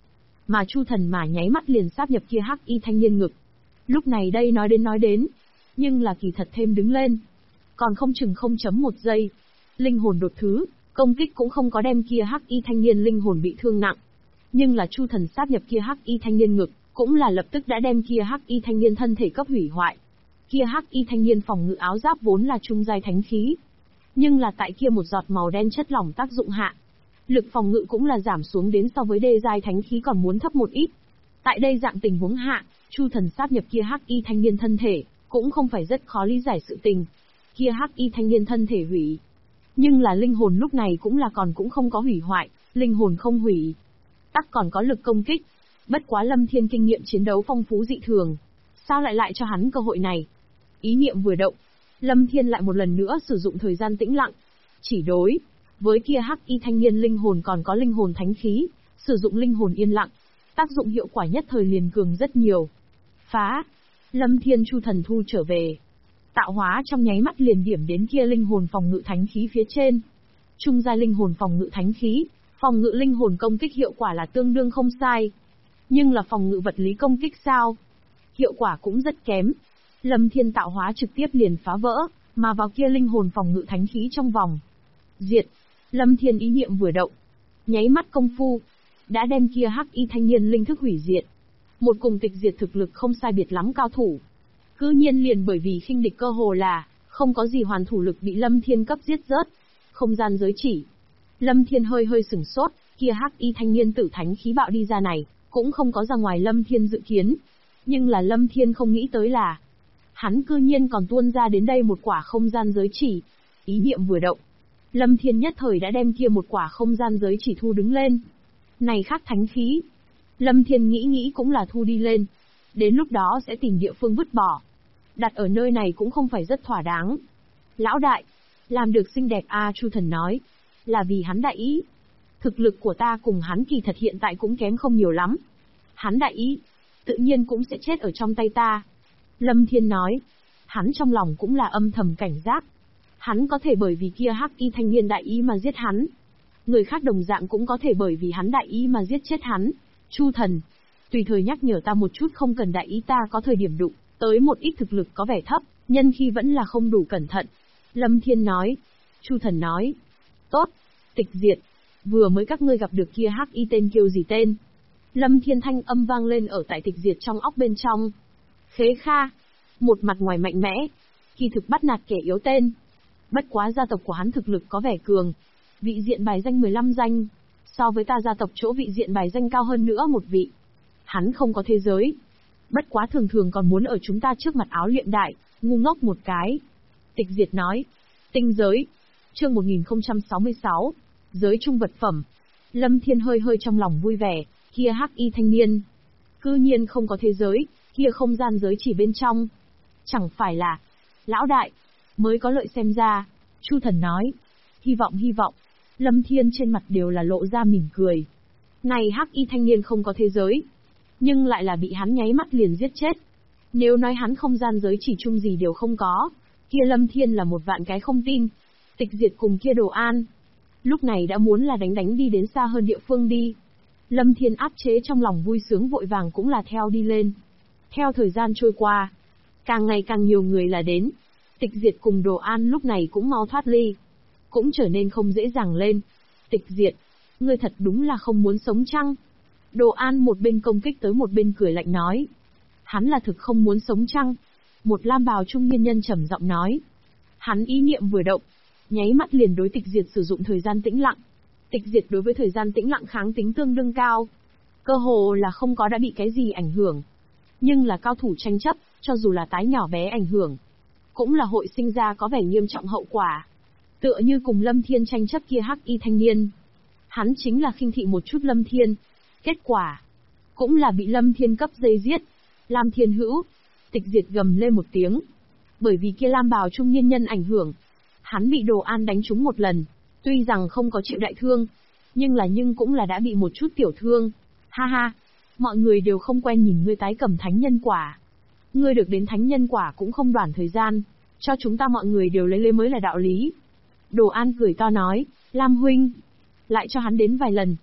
mà Chu Thần mà nháy mắt liền sáp nhập kia hắc y thanh niên ngực. Lúc này đây nói đến, nhưng là kỳ thật thêm đứng lên. Còn không chừng 0.1 giây. Linh hồn đột thứ, công kích cũng không có đem kia hắc y thanh niên linh hồn bị thương nặng. Nhưng là Chu Thần sáp nhập kia hắc y thanh niên ngực, cũng là lập tức đã đem kia hắc y thanh niên thân thể cấp hủy hoại. Kia hắc y thanh niên phòng ngự áo giáp vốn là trung giai thánh khí, nhưng là tại kia một giọt màu đen chất lỏng tác dụng hạ, lực phòng ngự cũng là giảm xuống đến so với đê giai thánh khí còn muốn thấp một ít. Tại đây dạng tình huống hạ, Chu Thần sáp nhập kia hắc y thanh niên thân thể, cũng không phải rất khó lý giải sự tình. Kia hắc y thanh niên thân thể hủy, nhưng là linh hồn lúc này cũng không có hủy hoại, linh hồn không hủy, tắc còn có lực công kích. Bất quá Lâm Thiên kinh nghiệm chiến đấu phong phú dị thường, sao lại cho hắn cơ hội này? Ý niệm vừa động, Lâm Thiên lại một lần nữa sử dụng thời gian tĩnh lặng, chỉ đối với kia hắc y thanh niên linh hồn còn có linh hồn thánh khí, sử dụng linh hồn yên lặng, tác dụng hiệu quả nhất thời liền cường rất nhiều. Phá! Lâm Thiên Chu Thần thu trở về, tạo hóa trong nháy mắt liền điểm đến kia linh hồn phòng ngự thánh khí phía trên. Trung giai linh hồn phòng ngự thánh khí, phòng ngự linh hồn công kích hiệu quả là tương đương không sai, nhưng là phòng ngự vật lý công kích sao? Hiệu quả cũng rất kém. Lâm Thiên tạo hóa trực tiếp liền phá vỡ, mà vào kia linh hồn phòng ngự thánh khí trong vòng. Diệt! Lâm Thiên ý niệm vừa động, nháy mắt công phu, đã đem kia hắc y thanh niên linh thức hủy diệt. Một cùng Tịch Diệt thực lực không sai biệt lắm cao thủ, cư nhiên liền bởi vì khinh địch cơ hồ là không có gì hoàn thủ lực bị Lâm Thiên cấp giết rớt. Không gian giới chỉ. Lâm Thiên hơi sửng sốt, kia hắc y thanh niên tử thánh khí bạo đi ra này, cũng không có ra ngoài Lâm Thiên dự kiến. Nhưng là Lâm Thiên không nghĩ tới là, hắn cư nhiên còn tuôn ra đến đây một quả không gian giới chỉ. Ý niệm vừa động, Lâm Thiên nhất thời đã đem kia một quả không gian giới chỉ thu đứng lên. Này khác thánh khí. Lâm Thiên nghĩ cũng là thu đi lên. Đến lúc đó sẽ tìm địa phương vứt bỏ. Đặt ở nơi này cũng không phải rất thỏa đáng. Lão đại, làm được xinh đẹp Chu Thần nói. Là vì hắn đại ý. Thực lực của ta cùng hắn kỳ thật hiện tại cũng kém không nhiều lắm. Hắn đại ý, tự nhiên cũng sẽ chết ở trong tay ta. Lâm Thiên nói. Hắn trong lòng cũng là âm thầm cảnh giác. Hắn có thể bởi vì kia hắc y thanh niên đại ý mà giết hắn. Người khác đồng dạng cũng có thể bởi vì hắn đại ý mà giết chết hắn. Chu Thần, tùy thời nhắc nhở ta một chút, không cần đại ý ta có thời điểm đụng tới một ít thực lực có vẻ thấp, nhân khi vẫn là không đủ cẩn thận. Lâm Thiên nói. Chu Thần nói. Tốt, Tịch Diệt, vừa mới các ngươi gặp được kia hắc y tên kêu gì tên? Lâm Thiên thanh âm vang lên ở tại Tịch Diệt trong óc bên trong. Khế Kha, một mặt ngoài mạnh mẽ, kỳ thực bắt nạt kẻ yếu tên. Bất quá gia tộc của hắn thực lực có vẻ cường, vị diện bài danh 15 danh, so với ta gia tộc chỗ vị diện bài danh cao hơn nữa một vị. Hắn không có thế giới, bất quá thường còn muốn ở chúng ta trước mặt áo luyện đại, ngu ngốc một cái. Tịch Diệt nói. Tinh giới. Chương 1066. Giới trung vật phẩm. Lâm Thiên hơi trong lòng vui vẻ, kia hắc y thanh niên cư nhiên không có thế giới, kia không gian giới chỉ bên trong. Chẳng phải là, lão đại, mới có lợi xem ra. Chu Thần nói. Hy vọng. Lâm Thiên trên mặt đều là lộ ra mỉm cười. Này hắc y thanh niên không có thế giới, nhưng lại là bị hắn nháy mắt liền giết chết. Nếu nói hắn không gian giới chỉ chung gì đều không có, kia Lâm Thiên là một vạn cái không tin. Tịch Diệt cùng kia Đồ An, lúc này đã muốn là đánh đi đến xa hơn địa phương đi. Lâm Thiên áp chế trong lòng vui sướng vội vàng cũng là theo đi lên. Theo thời gian trôi qua, càng ngày càng nhiều người là đến. Tịch Diệt cùng Đồ An lúc này cũng mau thoát ly, cũng trở nên không dễ dàng lên. Tịch Diệt, ngươi thật đúng là không muốn sống chăng? Đồ An một bên công kích tới một bên cười lạnh nói. Hắn là thực không muốn sống chăng? Một lam bào trung niên nhân trầm giọng nói. Hắn ý niệm vừa động, nháy mắt liền đối Tịch Diệt sử dụng thời gian tĩnh lặng. Tịch Diệt đối với thời gian tĩnh lặng kháng tính tương đương cao, cơ hồ là không có đã bị cái gì ảnh hưởng. Nhưng là cao thủ tranh chấp, cho dù là tái nhỏ bé ảnh hưởng, cũng là hội sinh ra có vẻ nghiêm trọng hậu quả. Tựa như cùng Lâm Thiên tranh chấp kia hắc y thanh niên. Hắn chính là khinh thị một chút Lâm Thiên. Kết quả, cũng là bị Lâm Thiên cấp dây giết. Lam Thiên Hữu. Tịch Diệt gầm lên một tiếng. Bởi vì kia lam bào trung niên nhân ảnh hưởng, hắn bị Đồ An đánh trúng một lần. Tuy rằng không có chịu đại thương, nhưng cũng là đã bị một chút tiểu thương. Ha ha, mọi người đều không quen nhìn ngươi tái cầm thánh nhân quả. Ngươi được đến thánh nhân quả cũng không đoạn thời gian, cho chúng ta mọi người đều lấy mới là đạo lý. Đồ An cười to nói, Lam huynh, lại cho hắn đến vài lần.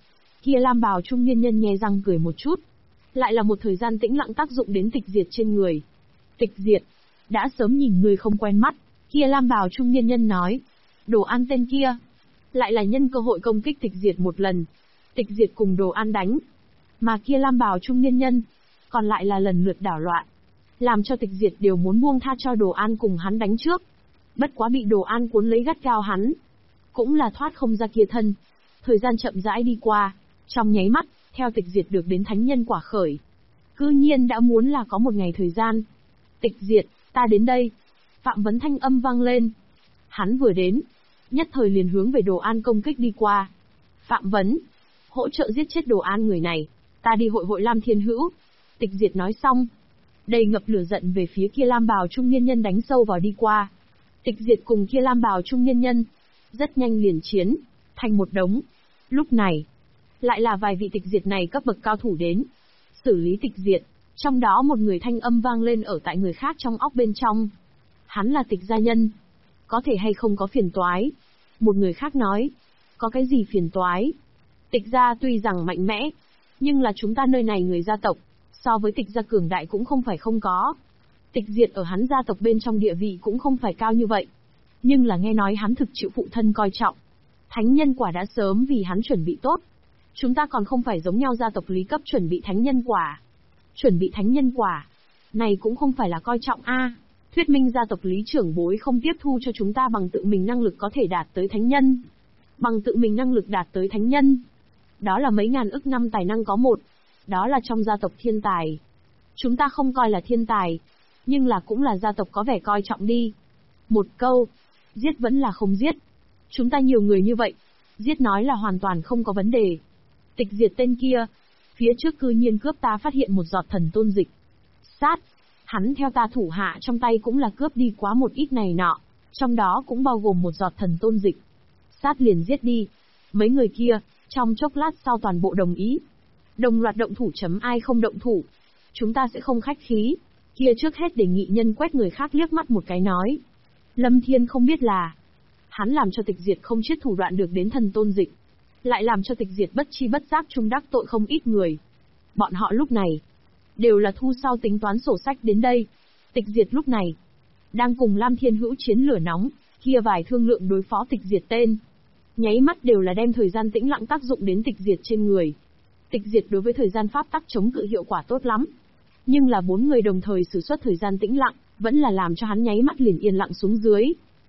Kia lam bào trung niên nhân nhe răng cười một chút. Lại là một thời gian tĩnh lặng tác dụng đến tịch diệt trên người. Tịch diệt, đã sớm nhìn người không quen mắt, kia lam bào trung niên nhân nói. Đồ An tên kia, lại là nhân cơ hội công kích tịch diệt một lần. Tịch diệt cùng Đồ An đánh. Mà kia lam bào trung niên nhân, còn lại là lần lượt đảo loạn. Làm cho tịch diệt đều muốn buông tha cho Đồ An cùng hắn đánh trước. Bất quá bị Đồ An cuốn lấy gắt gao hắn. Cũng là thoát không ra kia thân. Thời gian chậm rãi đi qua, trong nháy mắt, theo tịch diệt được đến thánh nhân quả khởi. Cư nhiên đã muốn là có một ngày thời gian. Tịch diệt, ta đến đây. Phạm vấn thanh âm vang lên. Hắn vừa đến, nhất thời liền hướng về Đồ An công kích đi qua. Phạm vấn, hỗ trợ giết chết Đồ An người này, ta đi hội hội Lam Thiên Hữu. Tịch diệt nói xong, đầy ngập lửa giận về phía kia lam bào trung niên nhân đánh sâu vào đi qua. Tịch diệt cùng kia lam bào trung niên nhân, rất nhanh liền chiến, thành một đống. Lúc này, lại là vài vị tịch diệt này cấp bậc cao thủ đến. Xử lý tịch diệt, trong đó một người thanh âm vang lên ở tại người khác trong óc bên trong. Hắn là tịch gia nhân. Có thể hay không có phiền toái? Một người khác nói. Có cái gì phiền toái? Tịch gia tuy rằng mạnh mẽ, nhưng là chúng ta nơi này người gia tộc, so với tịch gia cường đại cũng không phải không có. Tịch diệt ở hắn gia tộc bên trong địa vị cũng không phải cao như vậy. Nhưng là nghe nói hắn thực chịu phụ thân coi trọng. Thánh nhân quả đã sớm vì hắn chuẩn bị tốt. Chúng ta còn không phải giống nhau gia tộc lý cấp chuẩn bị thánh nhân quả. Chuẩn bị thánh nhân quả. Này cũng không phải là coi trọng a. Thuyết minh gia tộc lý trưởng bối không tiếp thu cho chúng ta bằng tự mình năng lực có thể đạt tới thánh nhân. Bằng tự mình năng lực đạt tới thánh nhân. Đó là mấy ngàn ức năm tài năng có một. Đó là trong gia tộc thiên tài. Chúng ta không coi là thiên tài, nhưng là cũng là gia tộc có vẻ coi trọng đi. Một câu, giết vẫn là không giết. Chúng ta nhiều người như vậy, giết nói là hoàn toàn không có vấn đề. Tịch diệt tên kia, phía trước cư nhiên cướp ta phát hiện một giọt thần tôn dịch. Sát, hắn theo ta thủ hạ trong tay cũng là cướp đi quá một ít này nọ, trong đó cũng bao gồm một giọt thần tôn dịch. Sát liền giết đi. Mấy người kia, trong chốc lát sau toàn bộ đồng ý. Đồng loạt động thủ chấm ai không động thủ. Chúng ta sẽ không khách khí. Kia trước hết đề nghị nhân quét người khác liếc mắt một cái nói. Lâm Thiên không biết là, hắn làm cho tịch diệt không chết thủ đoạn được đến thần tôn dịch. Lại làm cho tịch diệt bất chi bất giác trung đắc tội không ít người. Bọn họ lúc này, đều là thu sau tính toán sổ sách đến đây. Tịch diệt lúc này, đang cùng Lam Thiên Hữu chiến lửa nóng, kia vài thương lượng đối phó tịch diệt tên. Nháy mắt đều là đem thời gian tĩnh lặng tác dụng đến tịch diệt trên người. Tịch diệt đối với thời gian pháp tắc chống cự hiệu quả tốt lắm. Nhưng là 4 người đồng thời sử xuất thời gian tĩnh lặng, vẫn là làm cho hắn nháy mắt liền yên lặng xuống dưới.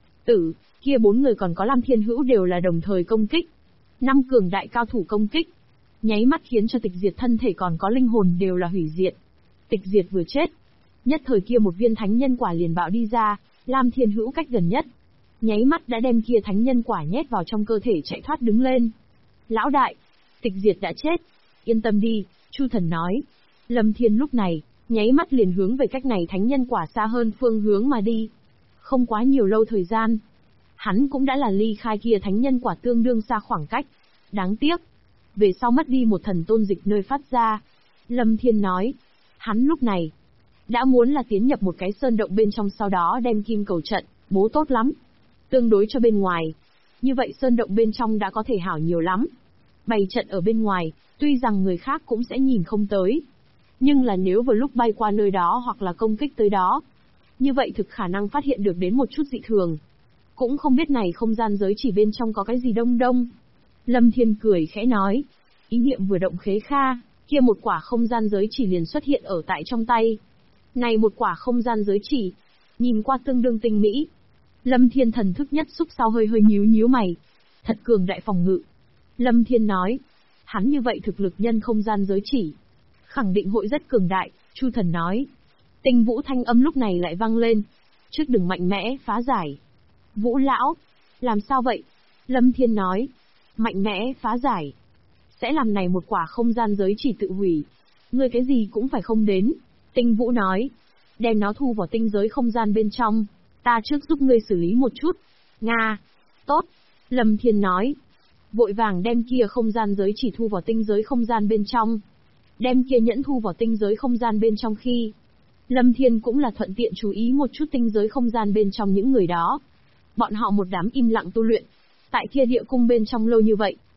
Kia 4 người còn có Lam Thiên Hữu đều là đồng thời công kích. 5 cường đại cao thủ công kích. Nháy mắt khiến cho tịch diệt thân thể còn có linh hồn đều là hủy diệt. Tịch diệt vừa chết. Nhất thời kia một viên thánh nhân quả liền bạo đi ra, Lam Thiên Hữu cách gần nhất. Nháy mắt đã đem kia thánh nhân quả nhét vào trong cơ thể chạy thoát đứng lên. Lão đại, tịch diệt đã chết. Yên tâm đi, Chu Thần nói. Lâm Thiên lúc này, nháy mắt liền hướng về cách này thánh nhân quả xa hơn phương hướng mà đi. Không quá nhiều lâu thời gian, hắn cũng đã là ly khai kia thánh nhân quả tương đương xa khoảng cách. Đáng tiếc, về sau mất đi một thần tôn dịch nơi phát ra. Lâm Thiên nói, hắn lúc này, đã muốn là tiến nhập một cái sơn động bên trong sau đó đem kim cầu trận, bố tốt lắm. Tương đối cho bên ngoài. Như vậy sơn động bên trong đã có thể hảo nhiều lắm. Bày trận ở bên ngoài, tuy rằng người khác cũng sẽ nhìn không tới. Nhưng là nếu vừa lúc bay qua nơi đó hoặc là công kích tới đó, như vậy thực khả năng phát hiện được đến một chút dị thường. Cũng không biết này không gian giới chỉ bên trong có cái gì đông đông. Lâm Thiên cười khẽ nói. Ý niệm vừa động khế kha, kia một quả không gian giới chỉ liền xuất hiện ở tại trong tay. Này một quả không gian giới chỉ, nhìn qua tương đương tinh mỹ. Lâm Thiên thần thức nhất xúc sau hơi nhíu mày. Thật cường đại phòng ngự. Lâm Thiên nói. Hắn như vậy thực lực nhân không gian giới chỉ, khẳng định hội rất cường đại, Chu Thần nói. Tinh Vũ thanh âm lúc này lại vang lên. Trước đừng mạnh mẽ, phá giải. Vũ lão, làm sao vậy? Lâm Thiên nói. Mạnh mẽ, phá giải. Sẽ làm này một quả không gian giới chỉ tự hủy. Ngươi cái gì cũng phải không đến. Tinh Vũ nói. Đem nó thu vào tinh giới không gian bên trong. Ta trước giúp ngươi xử lý một chút. Nga. Tốt. Lâm Thiên nói. Vội vàng đem kia không gian giới chỉ thu vào tinh giới không gian bên trong. Đem kia nhẫn thu vào tinh giới không gian bên trong khi. Lâm Thiên cũng là thuận tiện chú ý một chút tinh giới không gian bên trong những người đó. Bọn họ một đám im lặng tu luyện. Tại kia địa cung bên trong lâu như vậy,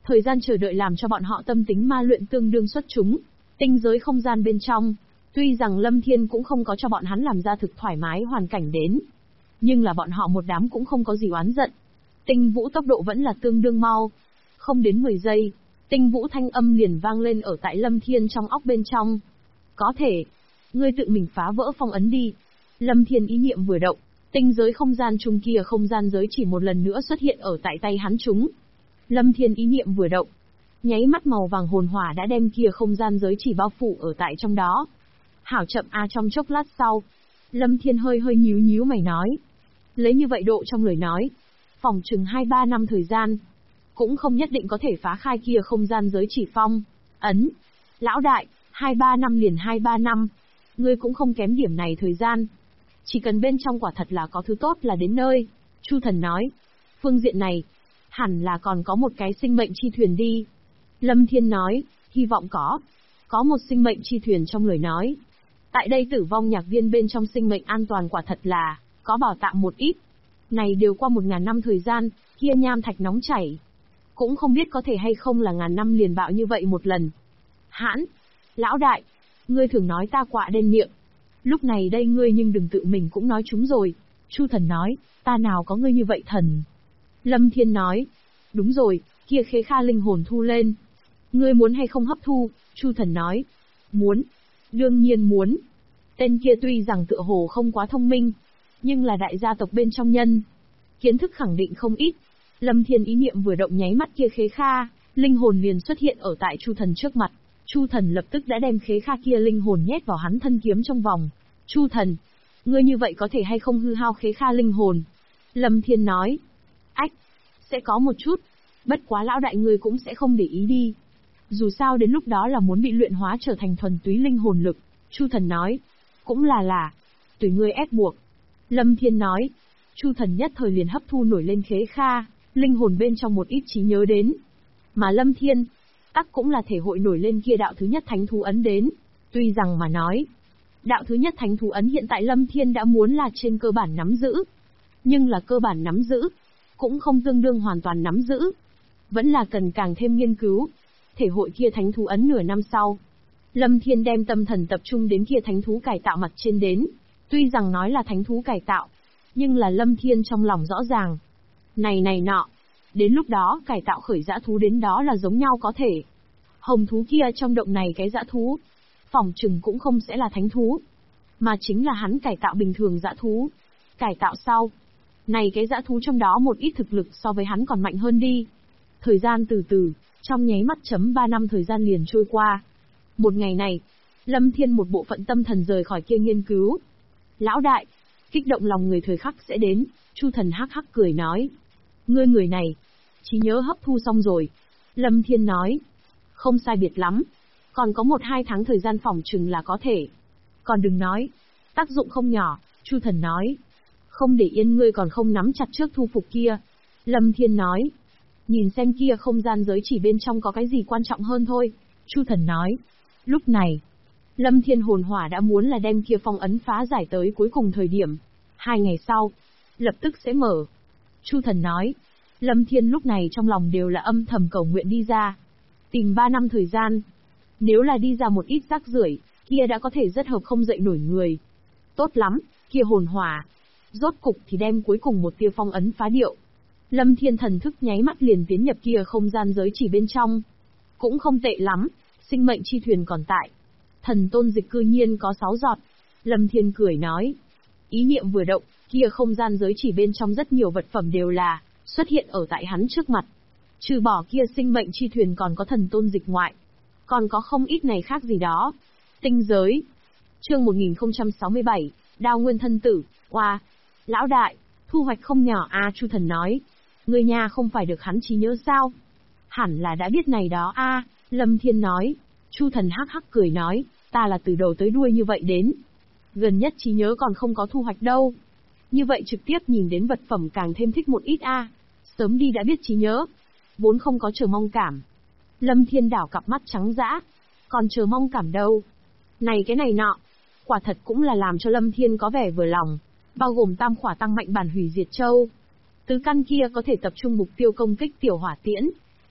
Thời gian chờ đợi làm cho bọn họ tâm tính ma luyện tương đương xuất chúng. Tinh giới không gian bên trong, tuy rằng Lâm Thiên cũng không có cho bọn hắn làm ra thực thoải mái hoàn cảnh đến, nhưng là bọn họ một đám cũng không có gì oán giận. Tinh vũ tốc độ vẫn là tương đương mau. Không đến 10 giây, tinh vũ thanh âm liền vang lên ở tại Lâm Thiên trong óc bên trong. Có thể, ngươi tự mình phá vỡ phong ấn đi. Lâm Thiên ý niệm vừa động, tinh giới không gian chung kia không gian giới chỉ một lần nữa xuất hiện ở tại tay hắn chúng. Lâm Thiên ý niệm vừa động, nháy mắt màu vàng hồn hỏa đã đem kia không gian giới chỉ bao phủ ở tại trong đó. Hảo chậm trong chốc lát sau, Lâm Thiên hơi nhíu nhíu mày nói. Lấy như vậy độ trong lời nói, phòng chừng 2-3 năm thời gian, cũng không nhất định có thể phá khai kia không gian giới chỉ phong ấn. Lão đại, 2-3 năm liền 2-3 năm, ngươi cũng không kém điểm này thời gian. Chỉ cần bên trong quả thật là có thứ tốt là đến nơi. Chu Thần nói, phương diện này, hẳn là còn có một cái sinh mệnh chi thuyền đi. Lâm Thiên nói, hy vọng có một sinh mệnh chi thuyền trong lời nói. Tại đây Tử Vong Nhạc Viên bên trong sinh mệnh an toàn quả thật là có bảo tạm một ít. Này đều qua 1000 năm thời gian, kia nham thạch nóng chảy, cũng không biết có thể hay không là ngàn năm liền bạo như vậy một lần. Hãn, lão đại, ngươi thường nói ta quạ đen miệng. Lúc này đây ngươi nhưng đừng tự mình cũng nói chúng rồi. Chu Thần nói, ta nào có ngươi như vậy thần. Lâm Thiên nói, đúng rồi, kia khế kha linh hồn thu lên. Ngươi muốn hay không hấp thu? Chu Thần nói, muốn. Đương nhiên muốn. Tên kia tuy rằng tựa hồ không quá thông minh, nhưng là đại gia tộc bên trong nhân. Kiến thức khẳng định không ít. Lâm Thiên ý niệm vừa động nháy mắt kia khế kha, linh hồn liền xuất hiện ở tại Chu Thần trước mặt. Chu Thần lập tức đã đem khế kha kia linh hồn nhét vào hắn thân kiếm trong vòng. Chu Thần, ngươi như vậy có thể hay không hư hao khế kha linh hồn? Lâm Thiên nói, ách, sẽ có một chút, bất quá lão đại ngươi cũng sẽ không để ý đi. Dù sao đến lúc đó là muốn bị luyện hóa trở thành thuần túy linh hồn lực. Chu Thần nói, cũng là, tùy ngươi ép buộc. Lâm Thiên nói, Chu Thần nhất thời liền hấp thu nổi lên khế kha, linh hồn bên trong một ít trí nhớ đến. Mà Lâm Thiên, tắc cũng là thể hội nổi lên kia đạo thứ nhất thánh thú ấn đến. Tuy rằng mà nói, đạo thứ nhất thánh thú ấn hiện tại Lâm Thiên đã muốn là trên cơ bản nắm giữ. Nhưng là cơ bản nắm giữ, cũng không tương đương hoàn toàn nắm giữ. Vẫn là cần càng thêm nghiên cứu. Thể hội kia thánh thú ấn nửa năm sau, Lâm Thiên đem tâm thần tập trung đến kia thánh thú cải tạo mặt trên đến. Tuy rằng nói là thánh thú cải tạo, nhưng là Lâm Thiên trong lòng rõ ràng. Này nọ, đến lúc đó cải tạo khởi dã thú đến đó là giống nhau có thể. Hồng thú kia trong động này cái dã thú, phỏng chừng cũng không sẽ là thánh thú, mà chính là hắn cải tạo bình thường dã thú. Cải tạo sau, này cái dã thú trong đó một ít thực lực so với hắn còn mạnh hơn đi. Thời gian từ từ, trong nháy mắt 3 năm thời gian liền trôi qua. Một ngày này, Lâm Thiên một bộ phận tâm thần rời khỏi kia nghiên cứu. Lão đại, kích động lòng người thời khắc sẽ đến. Chu Thần hắc hắc cười nói, ngươi người này, trí nhớ hấp thu xong rồi. Lâm Thiên nói, không sai biệt lắm, còn có 1-2 tháng thời gian phỏng chừng là có thể. Còn đừng nói, tác dụng không nhỏ. Chu Thần nói, không để yên ngươi còn không nắm chặt trước thu phục kia. Lâm Thiên nói, nhìn xem kia không gian giới chỉ bên trong có cái gì quan trọng hơn thôi. Chu Thần nói, lúc này, Lâm Thiên hồn hỏa đã muốn là đem kia phong ấn phá giải tới cuối cùng thời điểm. 2 ngày sau, lập tức sẽ mở. Chu Thần nói, Lâm Thiên lúc này trong lòng đều là âm thầm cầu nguyện đi ra. Tìm 3 năm thời gian, nếu là đi ra một ít rác rưởi, kia đã có thể rất hợp không dậy nổi người. Tốt lắm, kia hồn hỏa, rốt cục thì đem cuối cùng một tia phong ấn phá điệu. Lâm Thiên thần thức nháy mắt liền tiến nhập kia không gian giới chỉ bên trong. Cũng không tệ lắm, sinh mệnh chi thuyền còn tại. Thần tôn dịch cư nhiên có 6 giọt. Lâm Thiên cười nói. Ý niệm vừa động, kia không gian giới chỉ bên trong rất nhiều vật phẩm đều là xuất hiện ở tại hắn trước mặt. Trừ bỏ kia sinh mệnh chi thuyền còn có thần tôn dịch ngoại, còn có không ít này khác gì đó. Tinh giới. Chương 1067, Đao Nguyên thân tử. Oa, lão đại, thu hoạch không nhỏ a. Chu Thần nói. Người nhà không phải được hắn trí nhớ sao? Hẳn là đã biết này đó a. Lâm Thiên nói. Chu Thần hắc hắc cười nói, ta là từ đầu tới đuôi như vậy đến. Gần nhất trí nhớ còn không có thu hoạch đâu. Như vậy trực tiếp nhìn đến vật phẩm càng thêm thích một ít a. Sớm đi đã biết trí nhớ, vốn không có chờ mong cảm. Lâm Thiên đảo cặp mắt trắng dã, còn chờ mong cảm đâu. Này cái này nọ, quả thật cũng là làm cho Lâm Thiên có vẻ vừa lòng, bao gồm tam khỏa tăng mạnh bản hủy diệt châu. Tứ căn kia có thể tập trung mục tiêu công kích tiểu hỏa tiễn,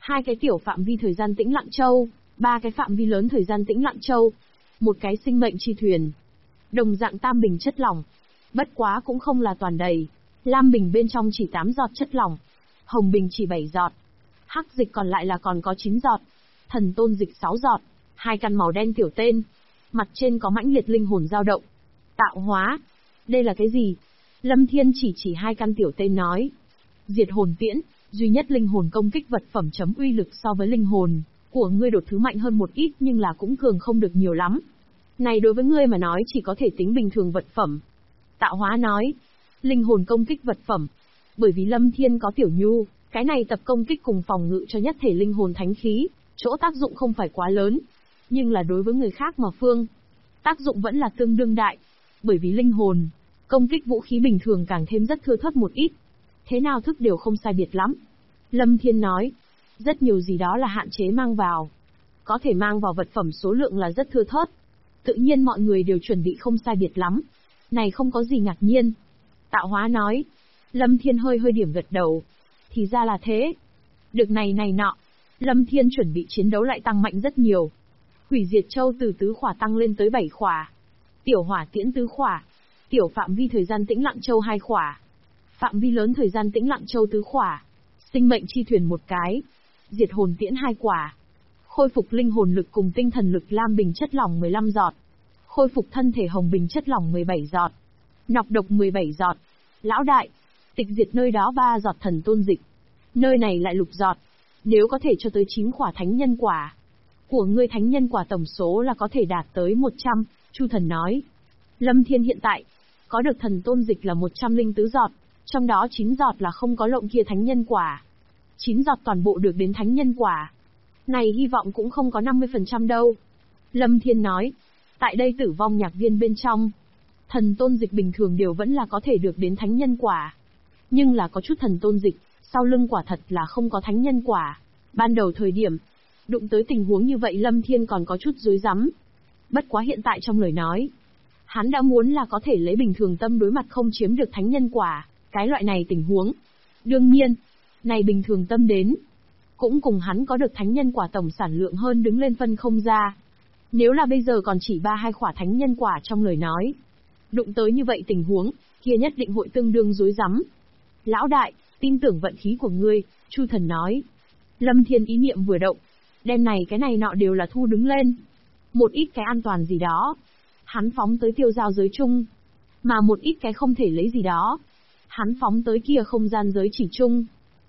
2 cái tiểu phạm vi thời gian tĩnh lặng châu, 3 cái phạm vi lớn thời gian tĩnh lặng châu, một cái sinh mệnh chi thuyền. Đồng dạng tam bình chất lỏng, bất quá cũng không là toàn đầy. Lam bình bên trong chỉ 8 giọt chất lỏng, hồng bình chỉ 7 giọt, hắc dịch còn lại là còn có 9 giọt, thần tôn dịch 6 giọt, 2 căn màu đen tiểu tên, mặt trên có mãnh liệt linh hồn dao động. Tạo hóa, đây là cái gì? Lâm Thiên chỉ 2 căn tiểu tên nói. Diệt hồn tiễn, duy nhất linh hồn công kích vật phẩm chấm uy lực so với linh hồn của ngươi đột thứ mạnh hơn một ít nhưng là cũng cường không được nhiều lắm. Này đối với ngươi mà nói chỉ có thể tính bình thường vật phẩm. Tạo hóa nói, linh hồn công kích vật phẩm. Bởi vì Lâm Thiên có tiểu nhu, cái này tập công kích cùng phòng ngự cho nhất thể linh hồn thánh khí, chỗ tác dụng không phải quá lớn. Nhưng là đối với người khác mà phương, tác dụng vẫn là tương đương đại. Bởi vì linh hồn, công kích vũ khí bình thường càng thêm rất thưa thớt một ít. Thế nào thức đều không sai biệt lắm. Lâm Thiên nói, rất nhiều gì đó là hạn chế mang vào. Có thể mang vào vật phẩm số lượng là rất thưa thớt. Tự nhiên mọi người đều chuẩn bị không sai biệt lắm. Này không có gì ngạc nhiên. Tạo hóa nói. Lâm Thiên hơi điểm gật đầu. Thì ra là thế. Được này nọ. Lâm Thiên chuẩn bị chiến đấu lại tăng mạnh rất nhiều. Hủy diệt châu từ 4 khỏa tăng lên tới 7 khỏa. Tiểu hỏa tiễn 4 khỏa. Tiểu phạm vi thời gian tĩnh lặng châu 2 khỏa. Phạm vi lớn thời gian tĩnh lặng châu 4 khỏa. Sinh mệnh chi thuyền 1 cái. Diệt hồn tiễn 2 quả. Khôi phục linh hồn lực cùng tinh thần lực lam bình chất lỏng 15 giọt. Khôi phục thân thể hồng bình chất lỏng 17 giọt. Nọc độc 17 giọt. Lão đại, tịch diệt nơi đó 3 giọt thần tôn dịch. Nơi này lại lục giọt. Nếu có thể cho tới 9 quả thánh nhân quả. Của ngươi thánh nhân quả tổng số là có thể đạt tới 100, Chu thần nói. Lâm Thiên hiện tại, có được thần tôn dịch là 104 giọt. Trong đó 9 giọt là không có lộng kia thánh nhân quả. 9 giọt toàn bộ được đến thánh nhân quả. Này hy vọng cũng không có 50% đâu. Lâm Thiên nói, tại đây tử vong nhạc viên bên trong, thần tôn dịch bình thường đều vẫn là có thể được đến thánh nhân quả. Nhưng là có chút thần tôn dịch, sau lưng quả thật là không có thánh nhân quả. Ban đầu thời điểm, đụng tới tình huống như vậy Lâm Thiên còn có chút rối rắm. Bất quá hiện tại trong lời nói, hắn đã muốn là có thể lấy bình thường tâm đối mặt không chiếm được thánh nhân quả, cái loại này tình huống. Đương nhiên, này bình thường tâm đến, cũng cùng hắn có được thánh nhân quả tổng sản lượng hơn đứng lên phân không ra. Nếu là bây giờ còn chỉ 3-2 khỏa thánh nhân quả trong lời nói, đụng tới như vậy tình huống, kia nhất định hội tương đương rối rắm. Lão đại, tin tưởng vận khí của ngươi, Chu thần nói. Lâm Thiên ý niệm vừa động, đem này cái này nọ đều là thu đứng lên. Một ít cái an toàn gì đó, hắn phóng tới tiêu giao giới chung. Mà một ít cái không thể lấy gì đó, hắn phóng tới kia không gian giới chỉ chung.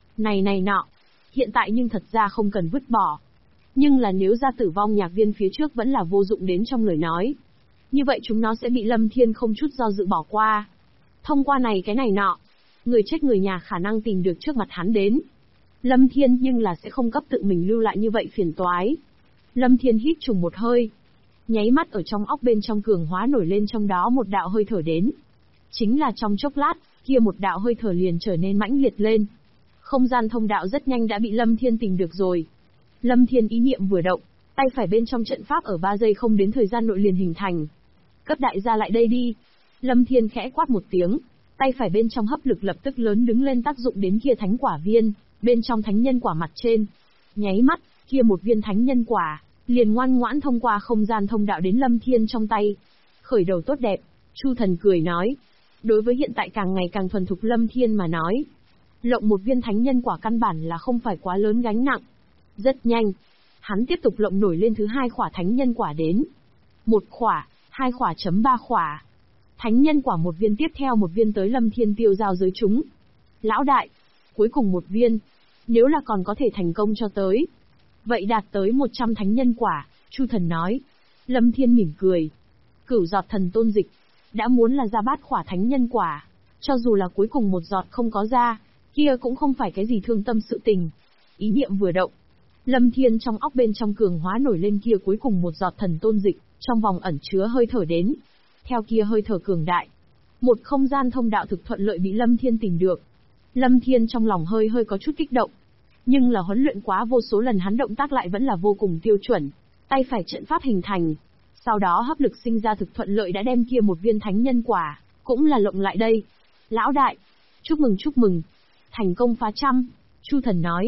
Này nọ, hiện tại nhưng thật ra không cần vứt bỏ. Nhưng là nếu ra tử vong nhạc viên phía trước vẫn là vô dụng đến trong lời nói. Như vậy chúng nó sẽ bị Lâm Thiên không chút do dự bỏ qua. Thông qua này cái này nọ, người chết người nhà khả năng tìm được trước mặt hắn đến. Lâm Thiên nhưng là sẽ không cấp tự mình lưu lại như vậy phiền toái. Lâm Thiên hít trùng một hơi. Nháy mắt ở trong óc bên trong cường hóa nổi lên trong đó một đạo hơi thở đến. Chính là trong chốc lát, kia một đạo hơi thở liền trở nên mãnh liệt lên. Không gian thông đạo rất nhanh đã bị Lâm Thiên tìm được rồi. Lâm Thiên ý niệm vừa động, tay phải bên trong trận pháp ở 3 giây không đến thời gian nội liền hình thành. Cấp đại gia lại đây đi. Lâm Thiên khẽ quát một tiếng, tay phải bên trong hấp lực lập tức lớn đứng lên tác dụng đến kia thánh quả viên, bên trong thánh nhân quả mặt trên. Nháy mắt, kia một viên thánh nhân quả, liền ngoan ngoãn thông qua không gian thông đạo đến Lâm Thiên trong tay. Khởi đầu tốt đẹp, Chu thần cười nói. Đối với hiện tại càng ngày càng thuần thục Lâm Thiên mà nói, lộng một viên thánh nhân quả căn bản là không phải quá lớn gánh nặng. Rất nhanh, hắn tiếp tục lộng nổi lên thứ 2 khỏa thánh nhân quả đến. 1 khỏa, 2 khỏa chấm 3 khỏa. Thánh nhân quả một viên tiếp theo một viên tới Lâm Thiên tiêu giao giới chúng. Lão đại, cuối cùng một viên, nếu là còn có thể thành công cho tới. Vậy đạt tới 100 thánh nhân quả, Chu thần nói. Lâm Thiên mỉm cười. Cửu giọt thần tôn dịch, đã muốn là ra 8 khỏa thánh nhân quả. Cho dù là cuối cùng 1 giọt không có ra, kia cũng không phải cái gì thương tâm sự tình. Ý niệm vừa động, Lâm Thiên trong óc bên trong cường hóa nổi lên kia cuối cùng 1 giọt thần tôn dịch, trong vòng ẩn chứa hơi thở đến. Theo kia hơi thở cường đại, một không gian thông đạo thực thuận lợi bị Lâm Thiên tìm được. Lâm Thiên trong lòng hơi có chút kích động. Nhưng là huấn luyện quá vô số lần hắn động tác lại vẫn là vô cùng tiêu chuẩn. Tay phải trận pháp hình thành. Sau đó hấp lực sinh ra thực thuận lợi đã đem kia một viên thánh nhân quả, cũng là lộng lại đây. Lão đại, chúc mừng. Thành công phá trăm, Chu thần nói.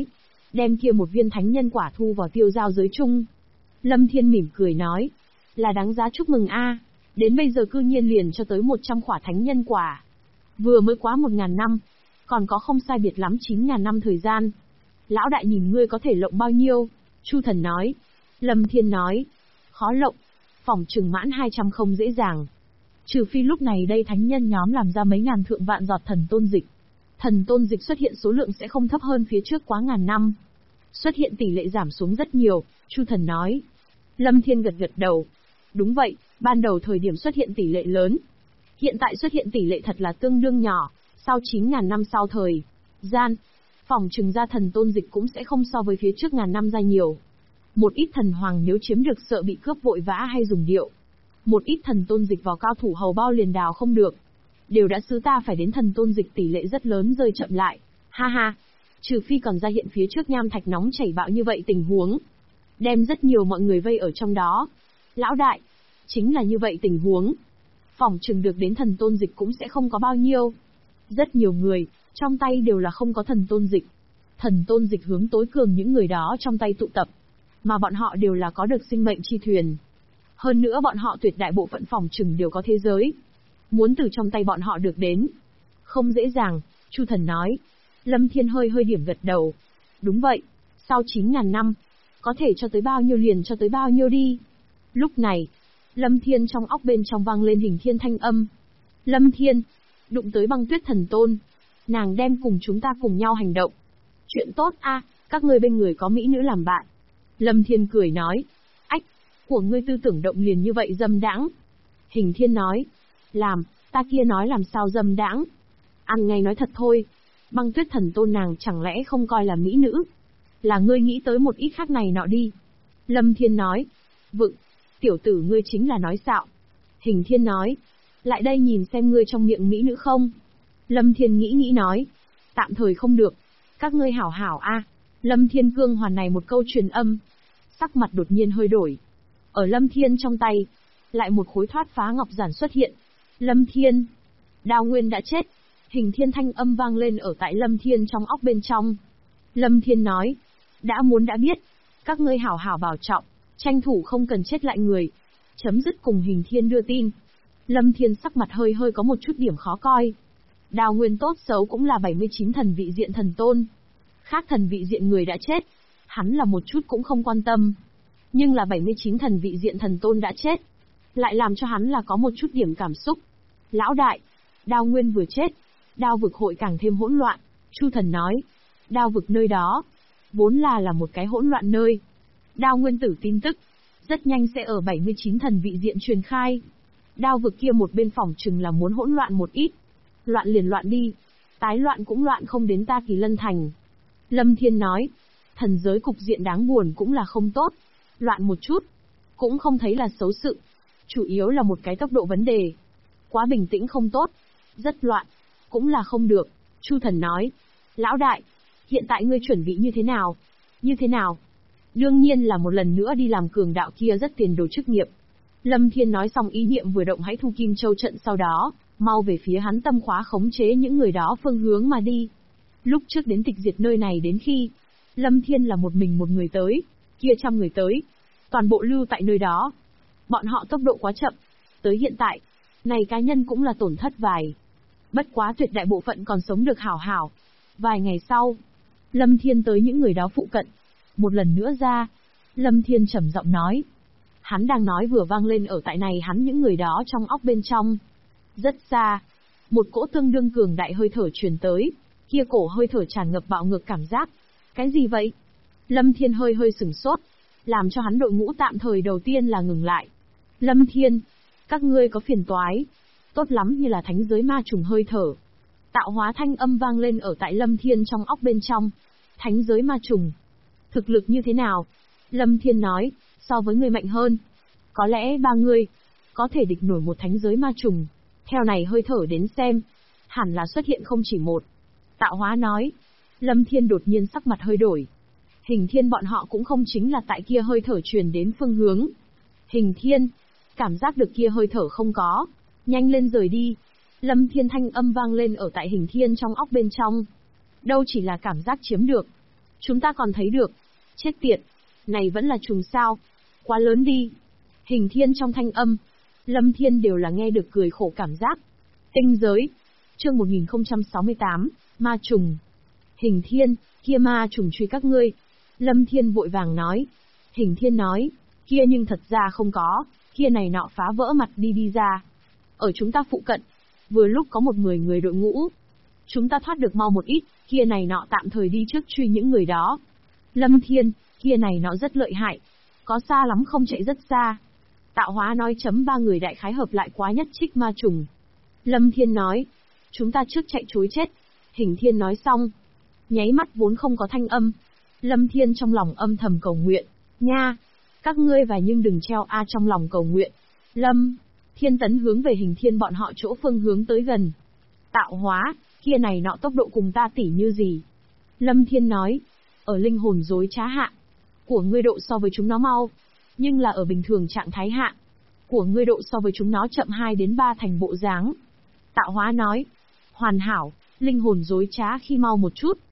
đem kia một viên thánh nhân quả thu vào tiêu giao giới chung. Lâm Thiên mỉm cười nói, là đáng giá chúc mừng a, đến bây giờ cư nhiên liền cho tới 100 quả thánh nhân quả. Vừa mới quá 1000 năm, còn có không sai biệt lắm 9000 năm thời gian. Lão đại nhìn ngươi có thể lộng bao nhiêu? Chu Thần nói. Lâm Thiên nói, khó lộng, phỏng chừng mãn 200 không dễ dàng. Trừ phi lúc này đây thánh nhân nhóm làm ra mấy ngàn thượng vạn giọt thần tôn dịch. Thần tôn dịch xuất hiện số lượng sẽ không thấp hơn phía trước quá ngàn năm. Xuất hiện tỷ lệ giảm xuống rất nhiều, Chu Thần nói. Lâm Thiên gật gật đầu. Đúng vậy, ban đầu thời điểm xuất hiện tỷ lệ lớn. Hiện tại xuất hiện tỷ lệ thật là tương đương nhỏ, sau 9000 năm sau thời gian, phỏng chừng ra thần tôn dịch cũng sẽ không so với phía trước ngàn năm ra nhiều. Một ít thần hoàng nếu chiếm được sợ bị cướp vội vã hay dùng điệu. Một ít thần tôn dịch vào cao thủ hầu bao liền đào không được. Đều đã sứ ta phải đến thần tôn dịch tỷ lệ rất lớn rơi chậm lại. Ha ha, trừ phi còn ra hiện phía trước nham thạch nóng chảy bạo như vậy tình huống. Đem rất nhiều mọi người vây ở trong đó. Lão đại, chính là như vậy tình huống. Phỏng chừng được đến thần tôn dịch cũng sẽ không có bao nhiêu. Rất nhiều người, trong tay đều là không có thần tôn dịch. Thần tôn dịch hướng tối cường những người đó trong tay tụ tập. Mà bọn họ đều là có được sinh mệnh chi thuyền. Hơn nữa bọn họ tuyệt đại bộ phận phỏng chừng đều có thế giới. Muốn từ trong tay bọn họ được đến. Không dễ dàng, Chu Thần nói. Lâm Thiên hơi điểm gật đầu. Đúng vậy, sau 9000 năm, có thể cho tới bao nhiêu liền cho tới bao nhiêu đi. Lúc này, Lâm Thiên trong óc bên trong vang lên Hình Thiên thanh âm. Lâm Thiên, đụng tới Băng Tuyết Thần Tôn. Nàng đem cùng chúng ta cùng nhau hành động. Chuyện tốt a, các ngươi bên người có mỹ nữ làm bạn. Lâm Thiên cười nói. Ách, của ngươi tư tưởng động liền như vậy dâm đãng. Hình Thiên nói. Làm, ta kia nói làm sao dâm đãng. Ăn ngay nói thật thôi. Băng Tuyết Thần Tôn nàng chẳng lẽ không coi là mỹ nữ. Là ngươi nghĩ tới một ít khác này nọ đi. Lâm Thiên nói. Vựng, tiểu tử ngươi chính là nói xạo. Hình Thiên nói. Lại đây nhìn xem ngươi trong miệng mỹ nữ không. Lâm Thiên nghĩ nói. Tạm thời không được. Các ngươi hảo hảo a. Lâm Thiên cương hoàn này một câu truyền âm. Sắc mặt đột nhiên hơi đổi. Ở Lâm Thiên trong tay, lại một khối thoát phá ngọc giản xuất hiện. Lâm Thiên, Đao Nguyên đã chết. Hình Thiên thanh âm vang lên ở tại Lâm Thiên trong óc bên trong. Lâm Thiên nói, đã muốn đã biết, các ngươi hảo hảo bảo trọng, tranh thủ không cần chết lại người. Chấm dứt cùng Hình Thiên đưa tin. Lâm Thiên sắc mặt hơi có một chút điểm khó coi. Đao Nguyên tốt xấu cũng là 79 thần vị diện thần tôn. Khác thần vị diện người đã chết, hắn là một chút cũng không quan tâm. Nhưng là 79 thần vị diện thần tôn đã chết, lại làm cho hắn là có một chút điểm cảm xúc. Lão đại, Đao Nguyên vừa chết, đao vực hội càng thêm hỗn loạn. Chu Thần nói, đao vực nơi đó, vốn là một cái hỗn loạn nơi. Đao Nguyên tử tin tức, rất nhanh sẽ ở 79 thần vị diện truyền khai. Đao vực kia một bên phòng chừng là muốn hỗn loạn một ít. Loạn liền loạn đi, tái loạn cũng loạn không đến ta Kỳ Lân Thành. Lâm Thiên nói, thần giới cục diện đáng buồn cũng là không tốt. Loạn một chút, cũng không thấy là xấu sự. Chủ yếu là một cái tốc độ vấn đề. Quá bình tĩnh không tốt, rất loạn, cũng là không được. Chu Thần nói, lão đại, hiện tại ngươi chuẩn bị như thế nào? Như thế nào? Đương nhiên là một lần nữa đi làm cường đạo kia rất tiền đồ chức nghiệp. Lâm Thiên nói xong ý niệm vừa động hãy thu Kim Châu trận sau đó, mau về phía hắn tâm khóa khống chế những người đó phương hướng mà đi. Lúc trước đến tịch diệt nơi này đến khi, Lâm Thiên là một mình một người tới, kia 100 người tới, toàn bộ lưu tại nơi đó. Bọn họ tốc độ quá chậm, tới hiện tại, này cá nhân cũng là tổn thất vài. Bất quá tuyệt đại bộ phận còn sống được hảo hảo. Vài ngày sau, Lâm Thiên tới những người đó phụ cận. Một lần nữa ra, Lâm Thiên trầm giọng nói. Hắn đang nói vừa vang lên ở tại này hắn những người đó trong óc bên trong. Rất xa, một cỗ tương đương cường đại hơi thở truyền tới, kia cổ hơi thở tràn ngập bạo ngược cảm giác. Cái gì vậy? Lâm Thiên hơi sửng sốt, làm cho hắn đội ngũ tạm thời đầu tiên là ngừng lại. Lâm Thiên, các ngươi có phiền toái. Tốt lắm như là thánh giới ma trùng hơi thở. Tạo hóa thanh âm vang lên ở tại Lâm Thiên trong óc bên trong. Thánh giới ma trùng. Thực lực như thế nào? Lâm Thiên nói, so với người mạnh hơn. Có lẽ 3 người có thể địch nổi một thánh giới ma trùng. Theo này hơi thở đến xem, hẳn là xuất hiện không chỉ một. Tạo hóa nói. Lâm Thiên đột nhiên sắc mặt hơi đổi. Hình Thiên bọn họ cũng không chính là tại kia hơi thở truyền đến phương hướng. Hình Thiên, cảm giác được kia hơi thở không có. Nhanh lên rời đi. Lâm Thiên thanh âm vang lên ở tại Hình Thiên trong óc bên trong. Đâu chỉ là cảm giác chiếm được. Chúng ta còn thấy được. Chết tiệt. Này vẫn là trùng sao. Quá lớn đi. Hình Thiên trong thanh âm. Lâm Thiên đều là nghe được cười khổ cảm giác. Tinh giới. Chương 1068, Ma trùng. Hình Thiên, kia ma trùng truy các ngươi. Lâm Thiên vội vàng nói. Hình Thiên nói, kia nhưng thật ra không có, kia này nọ phá vỡ mặt đi ra. Ở chúng ta phụ cận, vừa lúc có 10 người đội ngũ. Chúng ta thoát được mau một ít, kia này nọ tạm thời đi trước truy những người đó. Lâm Thiên, kia này nọ rất lợi hại, có xa lắm không chạy rất xa. Tạo Hóa nói chấm 3 người đại khái hợp lại quá nhất trích ma trùng. Lâm Thiên nói, chúng ta trước chạy chối chết. Hình Thiên nói xong, nháy mắt vốn không có thanh âm. Lâm Thiên trong lòng âm thầm cầu nguyện, nha, các ngươi và nhưng đừng treo a trong lòng cầu nguyện. Lâm Thiên tấn hướng về Hình Thiên bọn họ chỗ phương hướng tới gần. Tạo Hóa, kia này nọ tốc độ cùng ta tỉ như gì? Lâm Thiên nói, ở linh hồn dối trá hạ, của ngươi độ so với chúng nó mau, nhưng là ở bình thường trạng thái hạ, của ngươi độ so với chúng nó chậm 2 đến 3 thành bộ dáng. Tạo Hóa nói, hoàn hảo, linh hồn dối trá khi mau một chút,